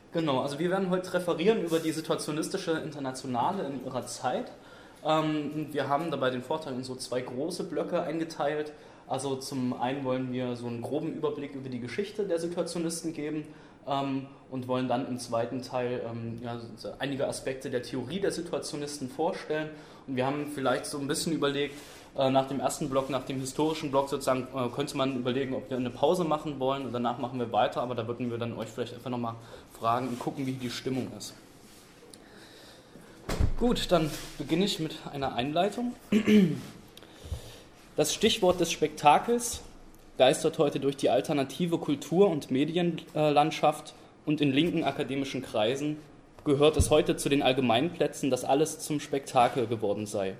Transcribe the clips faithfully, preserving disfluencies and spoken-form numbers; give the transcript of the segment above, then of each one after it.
Genau, also wir werden heute referieren über die situationistische Internationale in ihrer Zeit. Ähm, wir haben dabei den Vortrag in so zwei große Blöcke eingeteilt. Also zum einen wollen wir so einen groben Überblick über die Geschichte der Situationisten geben ähm, und wollen dann im zweiten Teil ähm, ja, einige Aspekte der Theorie der Situationisten vorstellen. Und wir haben vielleicht so ein bisschen überlegt, äh, nach dem ersten Block, nach dem historischen Block sozusagen, äh, könnte man überlegen, ob wir eine Pause machen wollen und danach machen wir weiter, aber da würden wir dann euch vielleicht einfach nochmal fragen und gucken, wie die Stimmung ist. Gut, dann beginne ich mit einer Einleitung. Das Stichwort des Spektakels geistert heute durch die alternative Kultur- und Medienlandschaft und in linken akademischen Kreisen gehört es heute zu den Allgemeinplätzen, dass alles zum Spektakel geworden sei.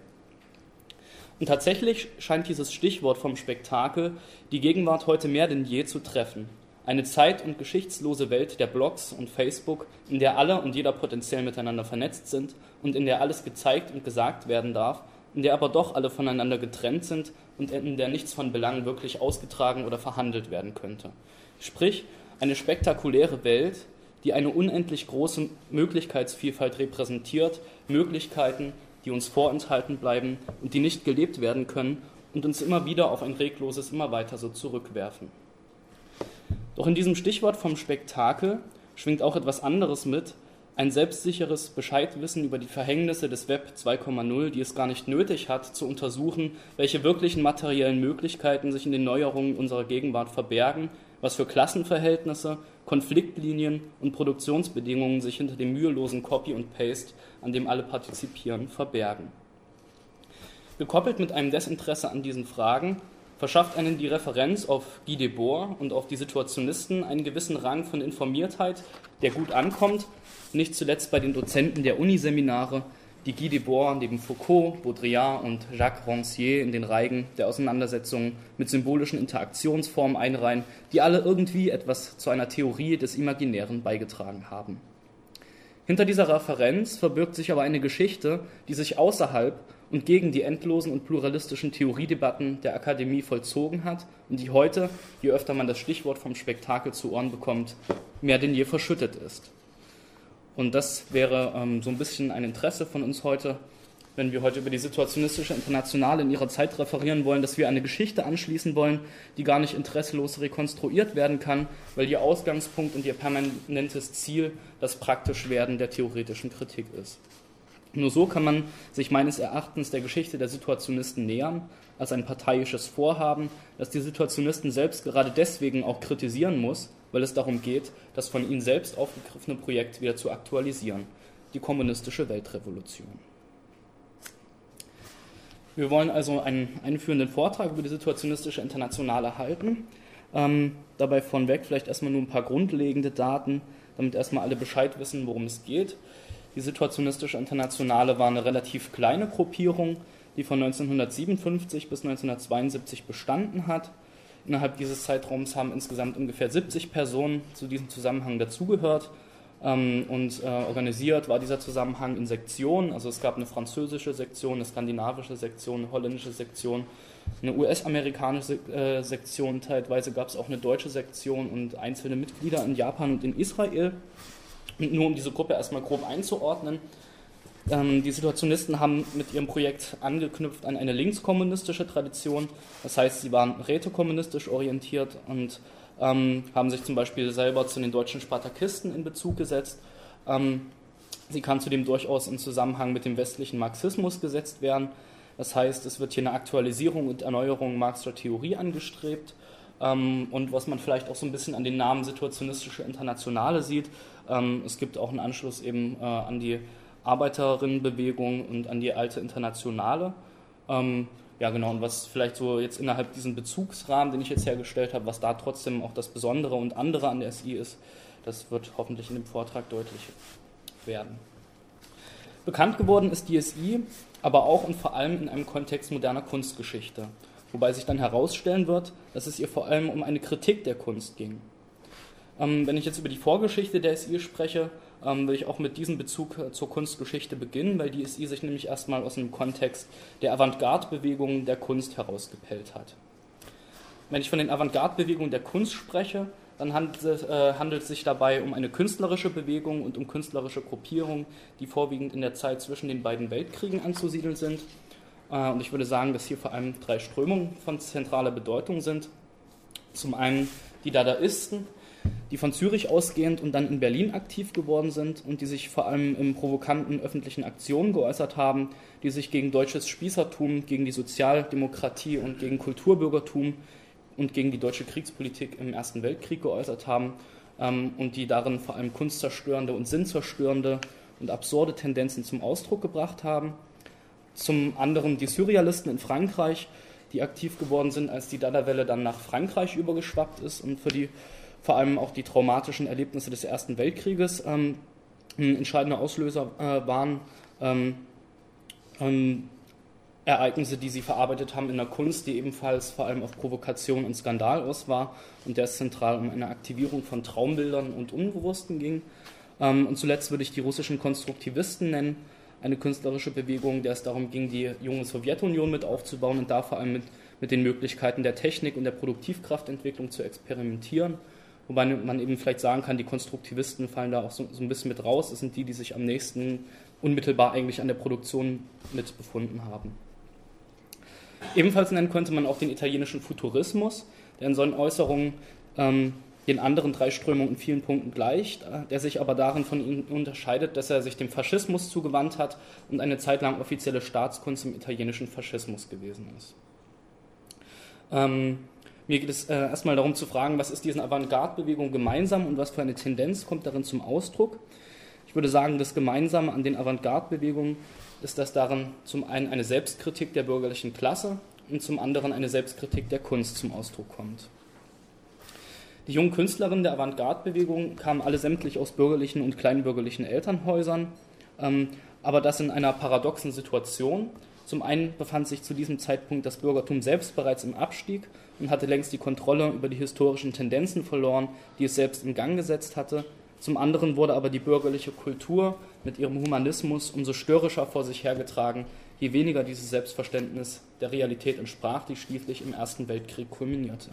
Und tatsächlich scheint dieses Stichwort vom Spektakel die Gegenwart heute mehr denn je zu treffen. Eine zeit- und geschichtslose Welt der Blogs und Facebook, in der alle und jeder potenziell miteinander vernetzt sind und in der alles gezeigt und gesagt werden darf, in der aber doch alle voneinander getrennt sind und in der nichts von Belang wirklich ausgetragen oder verhandelt werden könnte. Sprich, eine spektakuläre Welt, die eine unendlich große Möglichkeitsvielfalt repräsentiert, Möglichkeiten, die uns vorenthalten bleiben und die nicht gelebt werden können und uns immer wieder auf ein regloses immer weiter so zurückwerfen. Doch in diesem Stichwort vom Spektakel schwingt auch etwas anderes mit, ein selbstsicheres Bescheidwissen über die Verhängnisse des Web zwei Punkt null, die es gar nicht nötig hat, zu untersuchen, welche wirklichen materiellen Möglichkeiten sich in den Neuerungen unserer Gegenwart verbergen, was für Klassenverhältnisse, Konfliktlinien und Produktionsbedingungen sich hinter dem mühelosen Copy und Paste, an dem alle partizipieren, verbergen. Gekoppelt mit einem Desinteresse an diesen Fragen verschafft einen die Referenz auf Guy Debord und auf die Situationisten einen gewissen Rang von Informiertheit, der gut ankommt, nicht zuletzt bei den Dozenten der Uniseminare, die Guy Debord neben Foucault, Baudrillard und Jacques Rancière in den Reigen der Auseinandersetzungen mit symbolischen Interaktionsformen einreihen, die alle irgendwie etwas zu einer Theorie des Imaginären beigetragen haben. Hinter dieser Referenz verbirgt sich aber eine Geschichte, die sich außerhalb und gegen die endlosen und pluralistischen Theoriedebatten der Akademie vollzogen hat und die heute, je öfter man das Stichwort vom Spektakel zu Ohren bekommt, mehr denn je verschüttet ist. Und das wäre ähm, so ein bisschen ein Interesse von uns heute, wenn wir heute über die situationistische Internationale in ihrer Zeit referieren wollen, dass wir eine Geschichte anschließen wollen, die gar nicht interesselos rekonstruiert werden kann, weil ihr Ausgangspunkt und ihr permanentes Ziel das Praktischwerden der theoretischen Kritik ist. Nur so kann man sich meines Erachtens der Geschichte der Situationisten nähern, als ein parteiisches Vorhaben, das die Situationisten selbst gerade deswegen auch kritisieren muss, weil es darum geht, das von ihnen selbst aufgegriffene Projekt wieder zu aktualisieren, die kommunistische Weltrevolution. Wir wollen also einen einführenden Vortrag über die situationistische Internationale halten. Ähm, dabei von weg vielleicht erstmal nur ein paar grundlegende Daten, damit erstmal alle Bescheid wissen, worum es geht. Die situationistische Internationale war eine relativ kleine Gruppierung, die von neunzehnhundertsiebenundfünfzig bis neunzehnhundertzweiundsiebzig bestanden hat. Innerhalb dieses Zeitraums haben insgesamt ungefähr siebzig Personen zu diesem Zusammenhang dazugehört. Ähm, und äh, organisiert war dieser Zusammenhang in Sektionen. Also es gab eine französische Sektion, eine skandinavische Sektion, eine holländische Sektion, eine U S-amerikanische äh, Sektion, teilweise gab es auch eine deutsche Sektion und einzelne Mitglieder in Japan und in Israel. Und nur um diese Gruppe erstmal grob einzuordnen, ähm, die Situationisten haben mit ihrem Projekt angeknüpft an eine linkskommunistische Tradition, das heißt, sie waren rätekommunistisch orientiert und ähm, haben sich zum Beispiel selber zu den deutschen Spartakisten in Bezug gesetzt. Ähm, sie kann zudem durchaus in Zusammenhang mit dem westlichen Marxismus gesetzt werden, das heißt, es wird hier eine Aktualisierung und Erneuerung Marxischer Theorie angestrebt. Und was man vielleicht auch so ein bisschen an den Namen Situationistische Internationale sieht, es gibt auch einen Anschluss eben an die Arbeiterinnenbewegung und an die alte Internationale. Ja genau, und was vielleicht so jetzt innerhalb diesen Bezugsrahmen, den ich jetzt hergestellt habe, was da trotzdem auch das Besondere und andere an der S I ist, das wird hoffentlich in dem Vortrag deutlich werden. Bekannt geworden ist die S I aber auch und vor allem in einem Kontext moderner Kunstgeschichte, wobei sich dann herausstellen wird, dass es ihr vor allem um eine Kritik der Kunst ging. Ähm, wenn ich jetzt über die Vorgeschichte der S I spreche, ähm, will ich auch mit diesem Bezug äh, zur Kunstgeschichte beginnen, weil die S I sich nämlich erstmal aus einem Kontext der Avantgarde-Bewegung der Kunst herausgepellt hat. Wenn ich von den Avantgarde-Bewegungen der Kunst spreche, dann handelt es, äh, handelt es sich dabei um eine künstlerische Bewegung und um künstlerische Gruppierungen, die vorwiegend in der Zeit zwischen den beiden Weltkriegen anzusiedeln sind. Äh, und ich würde sagen, dass hier vor allem drei Strömungen von zentraler Bedeutung sind. Zum einen die Dadaisten, die von Zürich ausgehend und dann in Berlin aktiv geworden sind und die sich vor allem in provokanten öffentlichen Aktionen geäußert haben, die sich gegen deutsches Spießertum, gegen die Sozialdemokratie und gegen Kulturbürgertum und gegen die deutsche Kriegspolitik im Ersten Weltkrieg geäußert haben ähm, und die darin vor allem kunstzerstörende und sinnzerstörende und absurde Tendenzen zum Ausdruck gebracht haben. Zum anderen die Surrealisten in Frankreich, die aktiv geworden sind, als die Dada-Welle dann nach Frankreich übergeschwappt ist und für die vor allem auch die traumatischen Erlebnisse des Ersten Weltkrieges ähm, ein entscheidender Auslöser äh, waren. Ähm, ähm, Ereignisse, die sie verarbeitet haben in der Kunst, die ebenfalls vor allem auf Provokation und Skandal aus war und der es zentral um eine Aktivierung von Traumbildern und Unbewussten ging. Ähm, und zuletzt würde ich die russischen Konstruktivisten nennen, eine künstlerische Bewegung, der es darum ging, die junge Sowjetunion mit aufzubauen und da vor allem mit, mit den Möglichkeiten der Technik und der Produktivkraftentwicklung zu experimentieren. Wobei man eben vielleicht sagen kann, die Konstruktivisten fallen da auch so, so ein bisschen mit raus. Das sind die, die sich am nächsten unmittelbar eigentlich an der Produktion mit befunden haben. Ebenfalls nennen könnte man auch den italienischen Futurismus, der in solchen Äußerungen ähm, den anderen drei Strömungen in vielen Punkten gleicht, der sich aber darin von ihnen unterscheidet, dass er sich dem Faschismus zugewandt hat und eine Zeit lang offizielle Staatskunst im italienischen Faschismus gewesen ist. Ähm, mir geht es äh, erstmal darum zu fragen, was ist diesen Avantgarde-Bewegungen gemeinsam und was für eine Tendenz kommt darin zum Ausdruck. Ich würde sagen, das Gemeinsame an den Avantgarde-Bewegungen ist, dass darin zum einen eine Selbstkritik der bürgerlichen Klasse und zum anderen eine Selbstkritik der Kunst zum Ausdruck kommt. Die jungen Künstlerinnen der Avantgarde-Bewegung kamen alle sämtlich aus bürgerlichen und kleinbürgerlichen Elternhäusern, ähm, aber das in einer paradoxen Situation. Zum einen befand sich zu diesem Zeitpunkt das Bürgertum selbst bereits im Abstieg und hatte längst die Kontrolle über die historischen Tendenzen verloren, die es selbst in Gang gesetzt hatte. Zum anderen wurde aber die bürgerliche Kultur mit ihrem Humanismus umso störrischer vor sich hergetragen, je weniger dieses Selbstverständnis der Realität entsprach, die schließlich im Ersten Weltkrieg kulminierte.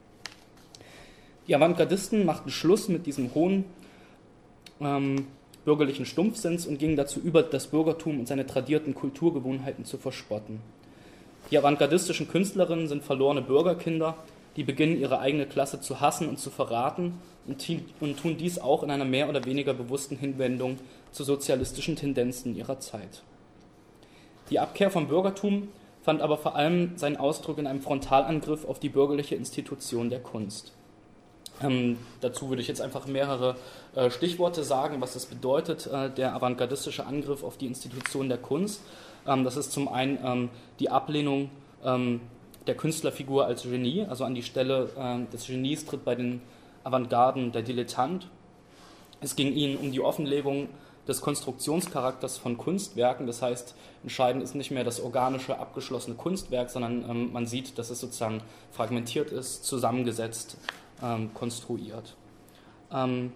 Die Avantgardisten machten Schluss mit diesem hohen ähm, bürgerlichen Stumpfsinns und gingen dazu über, das Bürgertum und seine tradierten Kulturgewohnheiten zu verspotten. Die avantgardistischen Künstlerinnen sind verlorene Bürgerkinder, die beginnen, ihre eigene Klasse zu hassen und zu verraten und, und tun dies auch in einer mehr oder weniger bewussten Hinwendung zu sozialistischen Tendenzen ihrer Zeit. Die Abkehr vom Bürgertum fand aber vor allem seinen Ausdruck in einem Frontalangriff auf die bürgerliche Institution der Kunst. Ähm, dazu würde ich jetzt einfach mehrere äh, Stichworte sagen, was das bedeutet, äh, der avantgardistische Angriff auf die Institution der Kunst. Ähm, das ist zum einen ähm, die Ablehnung ähm, der Künstlerfigur als Genie, also an die Stelle äh, des Genies tritt bei den Avantgarden der Dilettant. Es ging ihnen um die Offenlegung des Konstruktionscharakters von Kunstwerken, das heißt, entscheidend ist nicht mehr das organische, abgeschlossene Kunstwerk, sondern ähm, man sieht, dass es sozusagen fragmentiert ist, zusammengesetzt, Ähm, konstruiert. Ähm,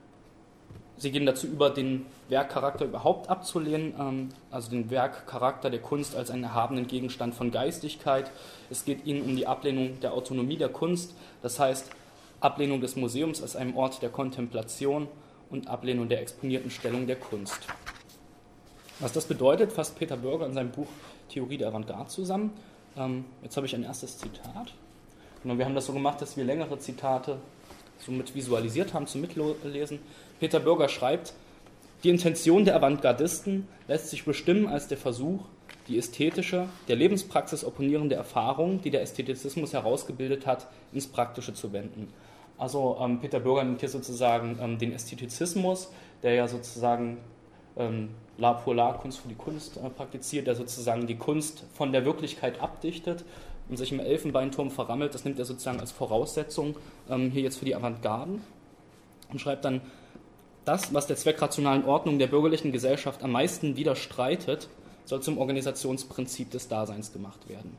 sie gehen dazu über, den Werkcharakter überhaupt abzulehnen, ähm, also den Werkcharakter der Kunst als einen erhabenen Gegenstand von Geistigkeit. Es geht ihnen um die Ablehnung der Autonomie der Kunst, das heißt Ablehnung des Museums als einem Ort der Kontemplation und Ablehnung der exponierten Stellung der Kunst. Was das bedeutet, fasst Peter Bürger in seinem Buch Theorie der Avantgarde zusammen. Ähm, jetzt habe ich ein erstes Zitat. Wir haben das so gemacht, dass wir längere Zitate somit visualisiert haben zum Mitlesen. Peter Bürger schreibt, die Intention der Avantgardisten lässt sich bestimmen als der Versuch, die ästhetische, der Lebenspraxis opponierende Erfahrung, die der Ästhetizismus herausgebildet hat, ins Praktische zu wenden. Also ähm, Peter Bürger nimmt hier sozusagen ähm, den Ästhetizismus, der ja sozusagen ähm, La pour la, Kunst für die Kunst äh, praktiziert, der sozusagen die Kunst von der Wirklichkeit abdichtet und sich im Elfenbeinturm verrammelt, das nimmt er sozusagen als Voraussetzung ähm, hier jetzt für die Avantgarden und schreibt dann, das, was der zweckrationalen Ordnung der bürgerlichen Gesellschaft am meisten widerstreitet, soll zum Organisationsprinzip des Daseins gemacht werden.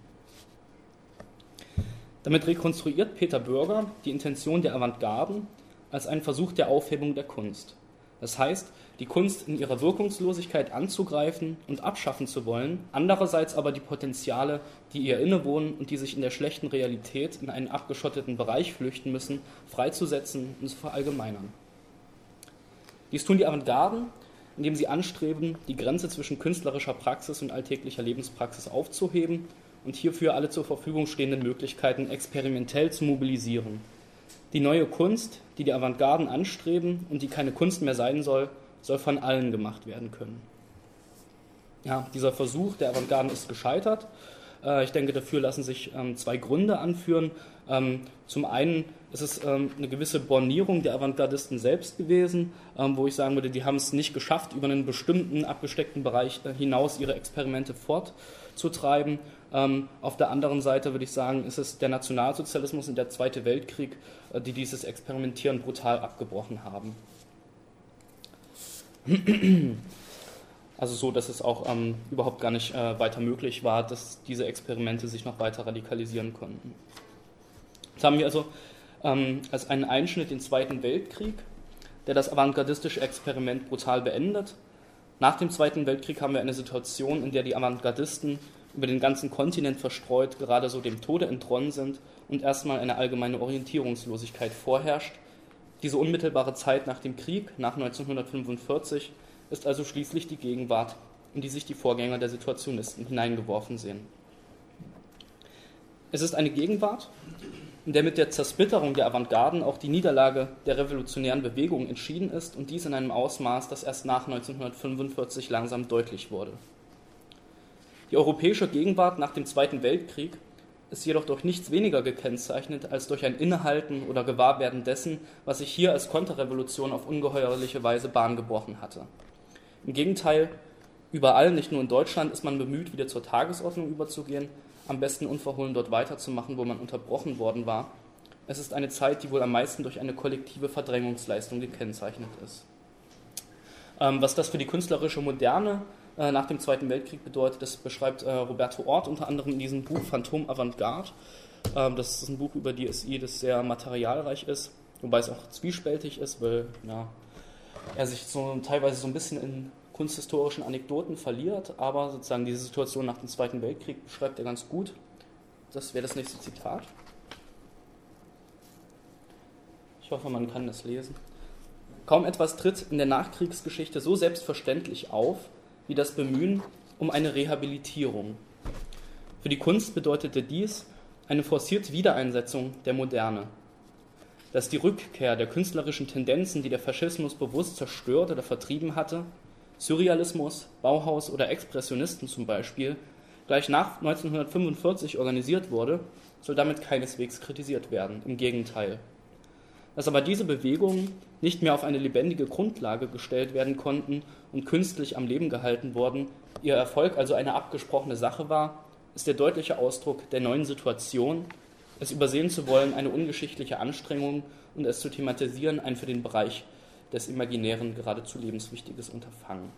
Damit rekonstruiert Peter Bürger die Intention der Avantgarden als einen Versuch der Aufhebung der Kunst. Das heißt, die Kunst in ihrer Wirkungslosigkeit anzugreifen und abschaffen zu wollen, andererseits aber die Potenziale, die ihr innewohnen und die sich in der schlechten Realität in einen abgeschotteten Bereich flüchten müssen, freizusetzen und zu verallgemeinern. Dies tun die Avantgarden, indem sie anstreben, die Grenze zwischen künstlerischer Praxis und alltäglicher Lebenspraxis aufzuheben und hierfür alle zur Verfügung stehenden Möglichkeiten experimentell zu mobilisieren. Die neue Kunst, die die Avantgarden anstreben und die keine Kunst mehr sein soll, soll von allen gemacht werden können. Ja, dieser Versuch der Avantgarden ist gescheitert. Äh, ich denke, dafür lassen sich ähm, zwei Gründe anführen. Ähm, zum einen ist es ähm, eine gewisse Bornierung der Avantgardisten selbst gewesen, ähm, wo ich sagen würde, die haben es nicht geschafft, über einen bestimmten abgesteckten Bereich äh, hinaus ihre Experimente fortzutreiben. Ähm, auf der anderen Seite würde ich sagen, ist es der Nationalsozialismus und der Zweite Weltkrieg, äh, die dieses Experimentieren brutal abgebrochen haben. Also so, dass es auch ähm, überhaupt gar nicht äh, weiter möglich war, dass diese Experimente sich noch weiter radikalisieren konnten. Jetzt haben wir also ähm, als einen Einschnitt den Zweiten Weltkrieg, der das avantgardistische Experiment brutal beendet. Nach dem Zweiten Weltkrieg haben wir eine Situation, in der die Avantgardisten über den ganzen Kontinent verstreut gerade so dem Tode entronnen sind und erstmal eine allgemeine Orientierungslosigkeit vorherrscht. Diese unmittelbare Zeit nach dem Krieg, nach neunzehnhundertfünfundvierzig, ist also schließlich die Gegenwart, in die sich die Vorgänger der Situationisten hineingeworfen sehen. Es ist eine Gegenwart, in der mit der Zersplitterung der Avantgarden auch die Niederlage der revolutionären Bewegung entschieden ist und dies in einem Ausmaß, das erst nach neunzehnhundertfünfundvierzig langsam deutlich wurde. Die europäische Gegenwart nach dem Zweiten Weltkrieg ist jedoch durch nichts weniger gekennzeichnet als durch ein Innehalten oder Gewahrwerden dessen, was sich hier als Konterrevolution auf ungeheuerliche Weise Bahn gebrochen hatte. Im Gegenteil, überall, nicht nur in Deutschland, ist man bemüht, wieder zur Tagesordnung überzugehen, am besten unverhohlen dort weiterzumachen, wo man unterbrochen worden war. Es ist eine Zeit, die wohl am meisten durch eine kollektive Verdrängungsleistung gekennzeichnet ist. Ähm, was das für die künstlerische Moderne äh, nach dem Zweiten Weltkrieg bedeutet, das beschreibt äh, Roberto Ort unter anderem in diesem Buch Phantom Avantgarde. Ähm, das ist ein Buch über die S I, das sehr materialreich ist, wobei es auch zwiespältig ist, weil ja, er sich so teilweise so ein bisschen in kunsthistorischen Anekdoten verliert, aber sozusagen diese Situation nach dem Zweiten Weltkrieg beschreibt er ganz gut. Das wäre das nächste Zitat. Ich hoffe, man kann das lesen. Kaum etwas tritt in der Nachkriegsgeschichte so selbstverständlich auf, wie das Bemühen um eine Rehabilitierung. Für die Kunst bedeutete dies eine forcierte Wiedereinsetzung der Moderne. Dass die Rückkehr der künstlerischen Tendenzen, die der Faschismus bewusst zerstört oder vertrieben hatte, Surrealismus, Bauhaus oder Expressionisten zum Beispiel, gleich nach neunzehnhundertfünfundvierzig organisiert wurde, soll damit keineswegs kritisiert werden. Im Gegenteil. Dass aber diese Bewegungen nicht mehr auf eine lebendige Grundlage gestellt werden konnten und künstlich am Leben gehalten wurden, ihr Erfolg also eine abgesprochene Sache war, ist der deutliche Ausdruck der neuen Situation. Es übersehen zu wollen, eine ungeschichtliche Anstrengung, und es zu thematisieren, ein für den Bereich des Imaginären geradezu lebenswichtiges Unterfangen.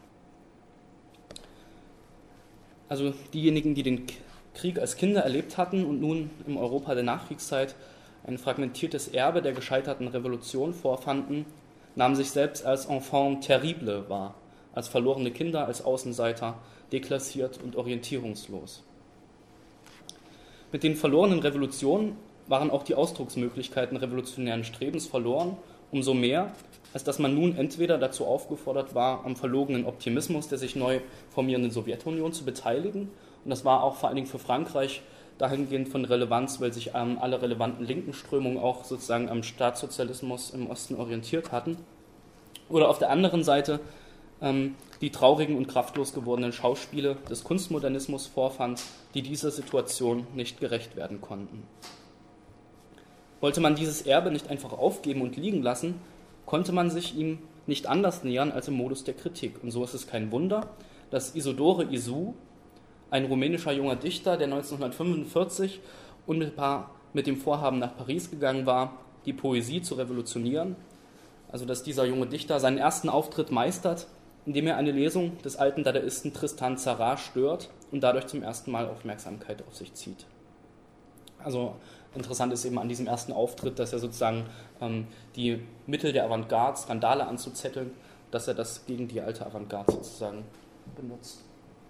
Also diejenigen, die den Krieg als Kinder erlebt hatten und nun im Europa der Nachkriegszeit ein fragmentiertes Erbe der gescheiterten Revolution vorfanden, nahmen sich selbst als Enfant terrible wahr, als verlorene Kinder, als Außenseiter, deklassiert und orientierungslos. Mit den verlorenen Revolutionen waren auch die Ausdrucksmöglichkeiten revolutionären Strebens verloren, umso mehr, als dass man nun entweder dazu aufgefordert war, am verlogenen Optimismus der sich neu formierenden Sowjetunion zu beteiligen, und das war auch vor allen Dingen für Frankreich dahingehend von Relevanz, weil sich ähm, alle relevanten linken Strömungen auch sozusagen am Staatssozialismus im Osten orientiert hatten, oder auf der anderen Seite ähm, die traurigen und kraftlos gewordenen Schauspiele des Kunstmodernismus vorfand, die dieser Situation nicht gerecht werden konnten. Wollte man dieses Erbe nicht einfach aufgeben und liegen lassen, konnte man sich ihm nicht anders nähern als im Modus der Kritik. Und so ist es kein Wunder, dass Isidore Isou, ein rumänischer junger Dichter, der neunzehnhundertfünfundvierzig unmittelbar mit dem Vorhaben nach Paris gegangen war, die Poesie zu revolutionieren, also dass dieser junge Dichter seinen ersten Auftritt meistert, indem er eine Lesung des alten Dadaisten Tristan Tzara stört und dadurch zum ersten Mal Aufmerksamkeit auf sich zieht. Also interessant ist eben an diesem ersten Auftritt, dass er sozusagen ähm, die Mittel der Avantgarde, Skandale anzuzetteln, dass er das gegen die alte Avantgarde sozusagen benutzt.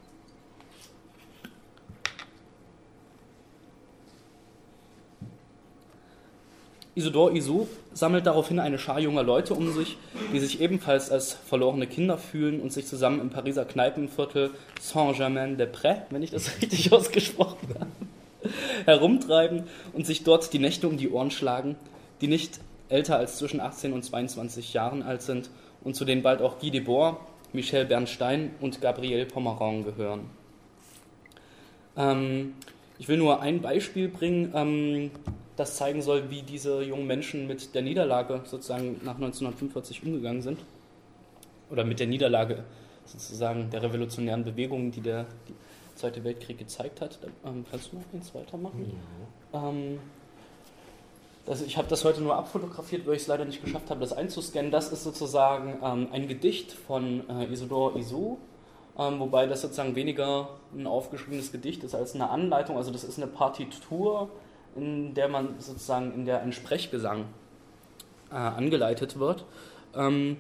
Isidore Isou sammelt daraufhin eine Schar junger Leute um sich, die sich ebenfalls als verlorene Kinder fühlen und sich zusammen im Pariser Kneipenviertel Saint-Germain-des-Prés, wenn ich das richtig ausgesprochen habe, herumtreiben und sich dort die Nächte um die Ohren schlagen, die nicht älter als zwischen achtzehn und zweiundzwanzig Jahren alt sind und zu denen bald auch Guy Debord, Michel Bernstein und Gabriel Pomeroy gehören. Ähm, ich will nur ein Beispiel bringen, ähm, das zeigen soll, wie diese jungen Menschen mit der Niederlage sozusagen nach neunzehnhundertfünfundvierzig umgegangen sind. Oder mit der Niederlage sozusagen der revolutionären Bewegungen, die der die Zweite Weltkrieg gezeigt hat. Ähm, kannst du noch eins weitermachen? Ja. Ähm, das, ich habe das heute nur abfotografiert, weil ich es leider nicht geschafft habe, das einzuscannen. Das ist sozusagen ähm, ein Gedicht von äh, Isidore Isou, ähm, wobei das sozusagen weniger ein aufgeschriebenes Gedicht ist als eine Anleitung. Also das ist eine Partitur, in der man sozusagen, in der ein Sprechgesang äh, angeleitet wird. Ähm,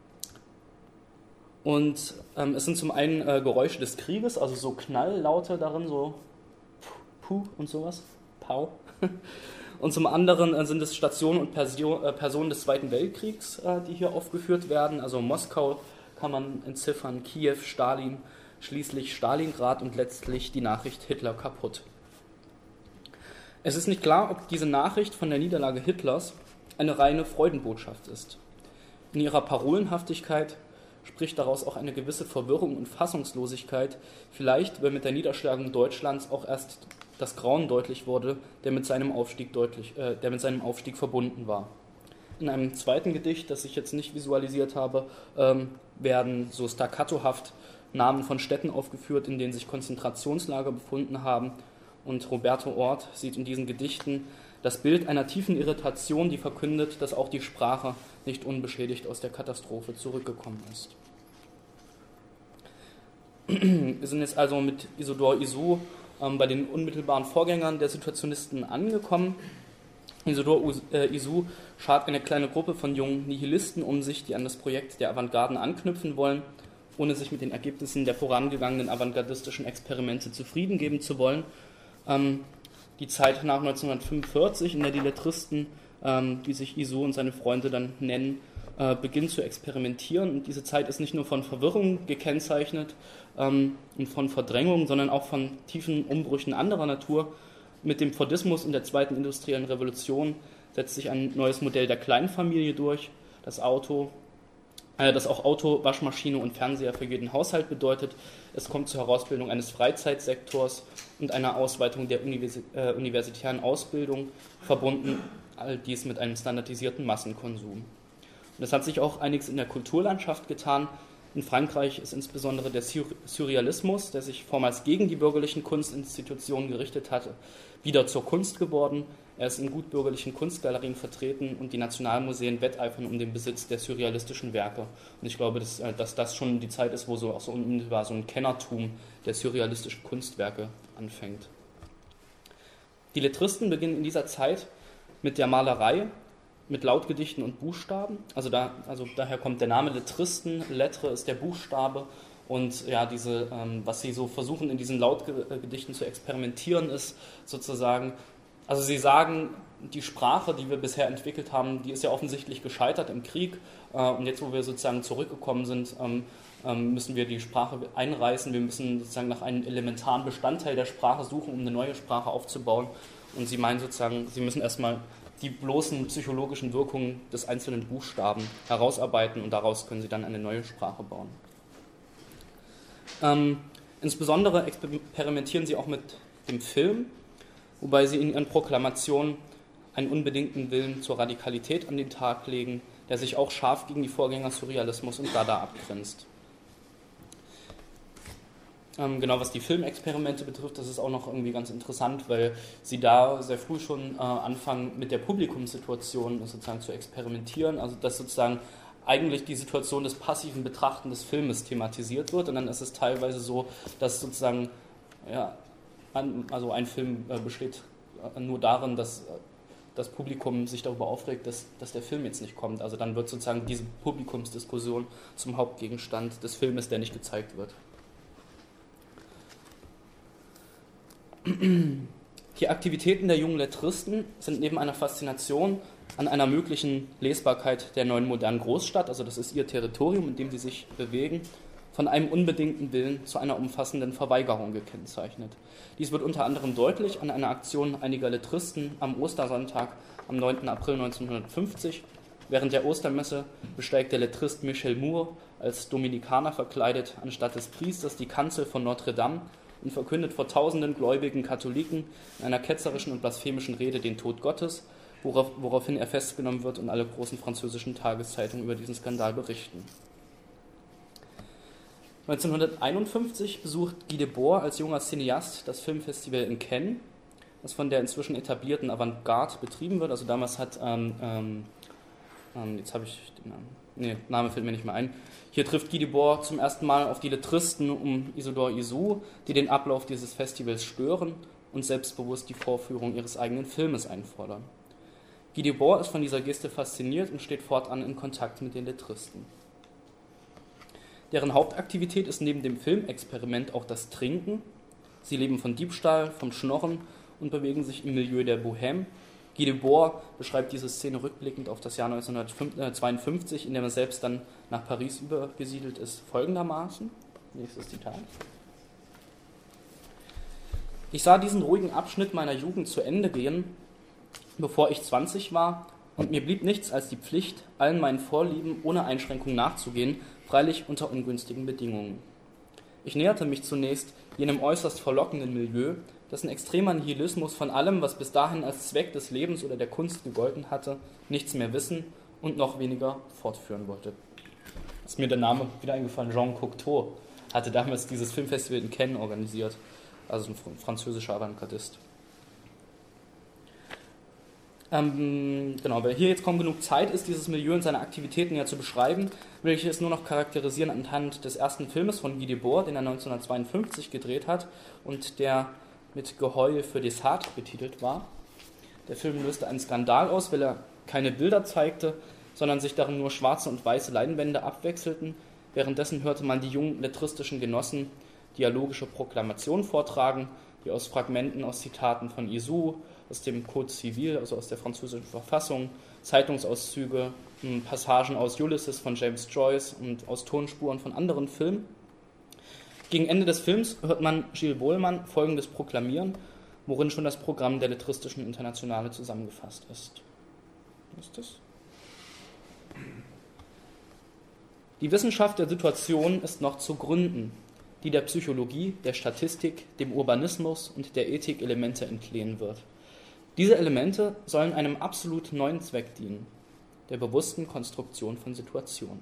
und ähm, es sind zum einen äh, Geräusche des Krieges, also so Knalllaute darin, so Puh und sowas, Pau. Und zum anderen äh, sind es Stationen und Persio- äh, Personen des Zweiten Weltkriegs, äh, die hier aufgeführt werden. Also Moskau kann man entziffern, Kiew, Stalin, schließlich Stalingrad und letztlich die Nachricht Hitler kaputt. Es ist nicht klar, ob diese Nachricht von der Niederlage Hitlers eine reine Freudenbotschaft ist. In ihrer Parolenhaftigkeit spricht daraus auch eine gewisse Verwirrung und Fassungslosigkeit, vielleicht, weil mit der Niederschlagung Deutschlands auch erst das Grauen deutlich wurde, der mit seinem Aufstieg, deutlich, äh, der mit seinem Aufstieg verbunden war. In einem zweiten Gedicht, das ich jetzt nicht visualisiert habe, ähm, werden so staccatohaft Namen von Städten aufgeführt, in denen sich Konzentrationslager befunden haben. Und Roberto Ort sieht in diesen Gedichten das Bild einer tiefen Irritation, die verkündet, dass auch die Sprache nicht unbeschädigt aus der Katastrophe zurückgekommen ist. Wir sind jetzt also mit Isidore Isou ähm, bei den unmittelbaren Vorgängern der Situationisten angekommen. Isidore äh, Isou schart eine kleine Gruppe von jungen Nihilisten um sich, die an das Projekt der Avantgarden anknüpfen wollen, ohne sich mit den Ergebnissen der vorangegangenen avantgardistischen Experimente zufrieden geben zu wollen. Ähm, die Zeit nach neunzehnhundertfünfundvierzig, in der die Lettristen, ähm, die sich Isou und seine Freunde dann nennen, äh, beginnen zu experimentieren. Und diese Zeit ist nicht nur von Verwirrung gekennzeichnet ähm, und von Verdrängung, sondern auch von tiefen Umbrüchen anderer Natur. Mit dem Fordismus und der zweiten industriellen Revolution setzt sich ein neues Modell der Kleinfamilie durch, das Auto, äh, das auch Auto, Waschmaschine und Fernseher für jeden Haushalt bedeutet. Es kommt zur Herausbildung eines Freizeitsektors und einer Ausweitung der Universi- äh, universitären Ausbildung, verbunden all dies mit einem standardisierten Massenkonsum. Und es hat sich auch einiges in der Kulturlandschaft getan. In Frankreich ist insbesondere der Sur- Surrealismus, der sich vormals gegen die bürgerlichen Kunstinstitutionen gerichtet hatte, wieder zur Kunst geworden. Er ist in gutbürgerlichen Kunstgalerien vertreten und die Nationalmuseen wetteifern um den Besitz der surrealistischen Werke. Und ich glaube, dass, dass das schon die Zeit ist, wo so auch so unmittelbar so ein Kennertum der surrealistischen Kunstwerke anfängt. Die Lettristen beginnen in dieser Zeit mit der Malerei, mit Lautgedichten und Buchstaben. Also, da, also daher kommt der Name Lettristen. Lettre ist der Buchstabe. Und ja, diese, ähm, was sie so versuchen in diesen Lautgedichten zu experimentieren, ist sozusagen, also sie sagen, die Sprache, die wir bisher entwickelt haben, die ist ja offensichtlich gescheitert im Krieg. Äh, und jetzt, wo wir sozusagen zurückgekommen sind, ähm, ähm, müssen wir die Sprache einreißen. Wir müssen sozusagen nach einem elementaren Bestandteil der Sprache suchen, um eine neue Sprache aufzubauen. Und sie meinen sozusagen, sie müssen erstmal die bloßen psychologischen Wirkungen des einzelnen Buchstaben herausarbeiten und daraus können sie dann eine neue Sprache bauen. Ähm, insbesondere experimentieren sie auch mit dem Film, wobei sie in ihren Proklamationen einen unbedingten Willen zur Radikalität an den Tag legen, der sich auch scharf gegen die Vorgänger Surrealismus und Dada abgrenzt. Ähm, genau, was die Filmexperimente betrifft, das ist auch noch irgendwie ganz interessant, weil sie da sehr früh schon äh, anfangen, mit der Publikumssituation sozusagen zu experimentieren, also dass sozusagen eigentlich die Situation des passiven Betrachten des Filmes thematisiert wird und dann ist es teilweise so, dass sozusagen, ja, also ein Film besteht nur darin, dass das Publikum sich darüber aufregt, dass, dass der Film jetzt nicht kommt. Also dann wird sozusagen diese Publikumsdiskussion zum Hauptgegenstand des Filmes, der nicht gezeigt wird. Die Aktivitäten der jungen Lettristen sind neben einer Faszination an einer möglichen Lesbarkeit der neuen modernen Großstadt, also das ist ihr Territorium, in dem sie sich bewegen, von einem unbedingten Willen zu einer umfassenden Verweigerung gekennzeichnet. Dies wird unter anderem deutlich an einer Aktion einiger Lettristen am Ostersonntag am neunten April neunzehnhundertfünfzig. Während der Ostermesse besteigt der Lettrist Michel Moore als Dominikaner verkleidet anstatt des Priesters die Kanzel von Notre Dame und verkündet vor tausenden gläubigen Katholiken in einer ketzerischen und blasphemischen Rede den Tod Gottes, worauf, woraufhin er festgenommen wird und alle großen französischen Tageszeitungen über diesen Skandal berichten. neunzehnhunderteinundfünfzig besucht Guy Debord als junger Cineast das Filmfestival in Cannes, das von der inzwischen etablierten Avantgarde betrieben wird. Also damals hat, ähm, ähm, jetzt habe ich den Namen, nee, Name fällt mir nicht mehr ein. Hier trifft Guy Debord zum ersten Mal auf die Lettristen um Isidore Isou, die den Ablauf dieses Festivals stören und selbstbewusst die Vorführung ihres eigenen Filmes einfordern. Guy Debord ist von dieser Geste fasziniert und steht fortan in Kontakt mit den Lettristen. Deren Hauptaktivität ist neben dem Filmexperiment auch das Trinken. Sie leben von Diebstahl, vom Schnorren und bewegen sich im Milieu der Bohème. Guy Debord beschreibt diese Szene rückblickend auf das Jahr neunzehnhundertzweiundfünfzig, in dem er selbst dann nach Paris übergesiedelt ist, folgendermaßen. Nächstes Zitat. Ich sah diesen ruhigen Abschnitt meiner Jugend zu Ende gehen, bevor ich zwanzig war, und mir blieb nichts als die Pflicht, allen meinen Vorlieben ohne Einschränkung nachzugehen, freilich unter ungünstigen Bedingungen. Ich näherte mich zunächst jenem äußerst verlockenden Milieu, dessen extremer Nihilismus von allem, was bis dahin als Zweck des Lebens oder der Kunst gegolten hatte, nichts mehr wissen und noch weniger fortführen wollte. Ist mir der Name wieder eingefallen, Jean Cocteau hatte damals dieses Filmfestival in Cannes organisiert, also ein französischer Avantgardist. Ähm, genau, weil hier jetzt kaum genug Zeit ist, dieses Milieu und seine Aktivitäten ja zu beschreiben, will ich es nur noch charakterisieren anhand des ersten Filmes von Guy Debord, den er neunzehnhundertzweiundfünfzig gedreht hat und der mit Geheul für Desart betitelt war. Der Film löste einen Skandal aus, weil er keine Bilder zeigte, sondern sich darin nur schwarze und weiße Leinwände abwechselten. Währenddessen hörte man die jungen lettristischen Genossen dialogische Proklamationen vortragen, die aus Fragmenten aus Zitaten von Isou, aus dem Code Civil, also aus der französischen Verfassung, Zeitungsauszüge, Passagen aus Ulysses von James Joyce und aus Tonspuren von anderen Filmen. Gegen Ende des Films hört man Gilles Bohlmann Folgendes proklamieren, worin schon das Programm der Lettristischen Internationale zusammengefasst ist. Was ist das? Die Wissenschaft der Situation ist noch zu gründen, die der Psychologie, der Statistik, dem Urbanismus und der Ethik Elemente entlehnen wird. Diese Elemente sollen einem absolut neuen Zweck dienen, der bewussten Konstruktion von Situationen.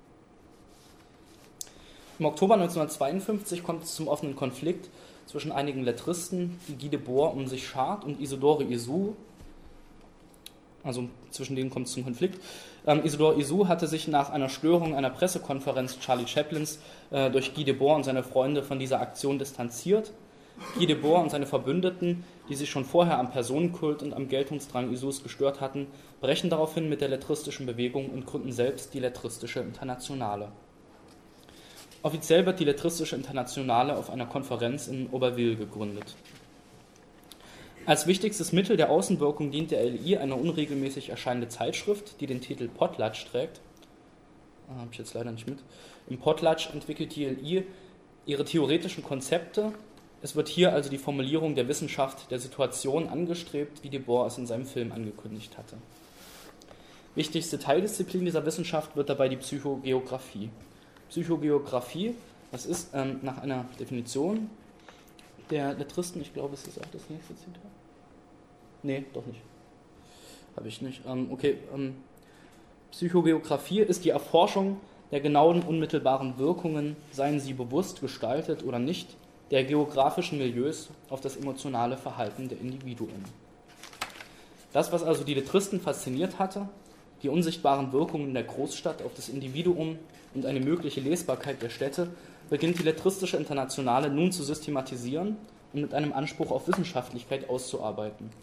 Im Oktober neunzehnhundertzweiundfünfzig kommt es zum offenen Konflikt zwischen einigen Lettristen, die Guy Debord um sich schart, und Isidore Isou. Also zwischen denen kommt es zum Konflikt. Ähm, Isidore Isou hatte sich nach einer Störung einer Pressekonferenz Charlie Chaplins äh, durch Guy Debord und seine Freunde von dieser Aktion distanziert. Guy Debord und seine Verbündeten, die sich schon vorher am Personenkult und am Geltungsdrang Isous gestört hatten, brechen daraufhin mit der lettristischen Bewegung und gründen selbst die Lettristische Internationale. Offiziell wird die Lettristische Internationale auf einer Konferenz in Aubervilliers gegründet. Als wichtigstes Mittel der Außenwirkung dient der L I eine unregelmäßig erscheinende Zeitschrift, die den Titel Potlatch trägt. Ah, habe ich jetzt leider nicht mit. Im Potlatch entwickelt die L I ihre theoretischen Konzepte. Es wird hier also die Formulierung der Wissenschaft der Situation angestrebt, wie Debord es in seinem Film angekündigt hatte. Wichtigste Teildisziplin dieser Wissenschaft wird dabei die Psychogeographie. Psychogeographie, das ist ähm, nach einer Definition der Lettristen, ich glaube, es ist auch das nächste Zitat. Nee, doch nicht. Habe ich nicht. Ähm, okay, ähm, Psychogeographie ist die Erforschung der genauen unmittelbaren Wirkungen, seien sie bewusst gestaltet oder nicht, der geografischen Milieus auf das emotionale Verhalten der Individuen. Das, was also die Lettristen fasziniert hatte, die unsichtbaren Wirkungen der Großstadt auf das Individuum und eine mögliche Lesbarkeit der Städte, beginnt die Lettristische Internationale nun zu systematisieren und mit einem Anspruch auf Wissenschaftlichkeit auszuarbeiten.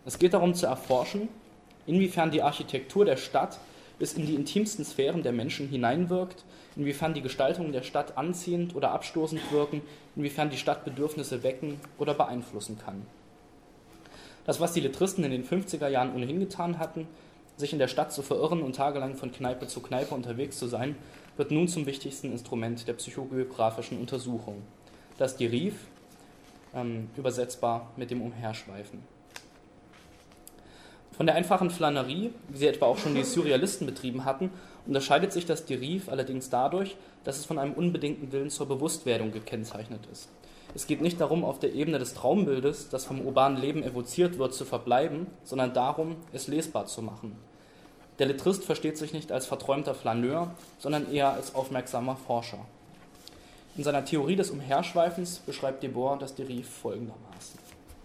Es geht darum zu erforschen, inwiefern die Architektur der Stadt bis in die intimsten Sphären der Menschen hineinwirkt, inwiefern die Gestaltungen der Stadt anziehend oder abstoßend wirken, inwiefern die Stadt Bedürfnisse wecken oder beeinflussen kann. Das, was die Lettristen in den fünfziger Jahren ohnehin getan hatten, sich in der Stadt zu verirren und tagelang von Kneipe zu Kneipe unterwegs zu sein, wird nun zum wichtigsten Instrument der psychogeografischen Untersuchung. Das Dérive, ähm, übersetzbar mit dem Umherschweifen. Von der einfachen Flânerie, wie sie etwa auch schon die Surrealisten betrieben hatten, unterscheidet sich das Dérive allerdings dadurch, dass es von einem unbedingten Willen zur Bewusstwerdung gekennzeichnet ist. Es geht nicht darum, auf der Ebene des Traumbildes, das vom urbanen Leben evoziert wird, zu verbleiben, sondern darum, es lesbar zu machen. Der Lettrist versteht sich nicht als verträumter Flaneur, sondern eher als aufmerksamer Forscher. In seiner Theorie des Umherschweifens beschreibt Debord das Dérive folgendermaßen.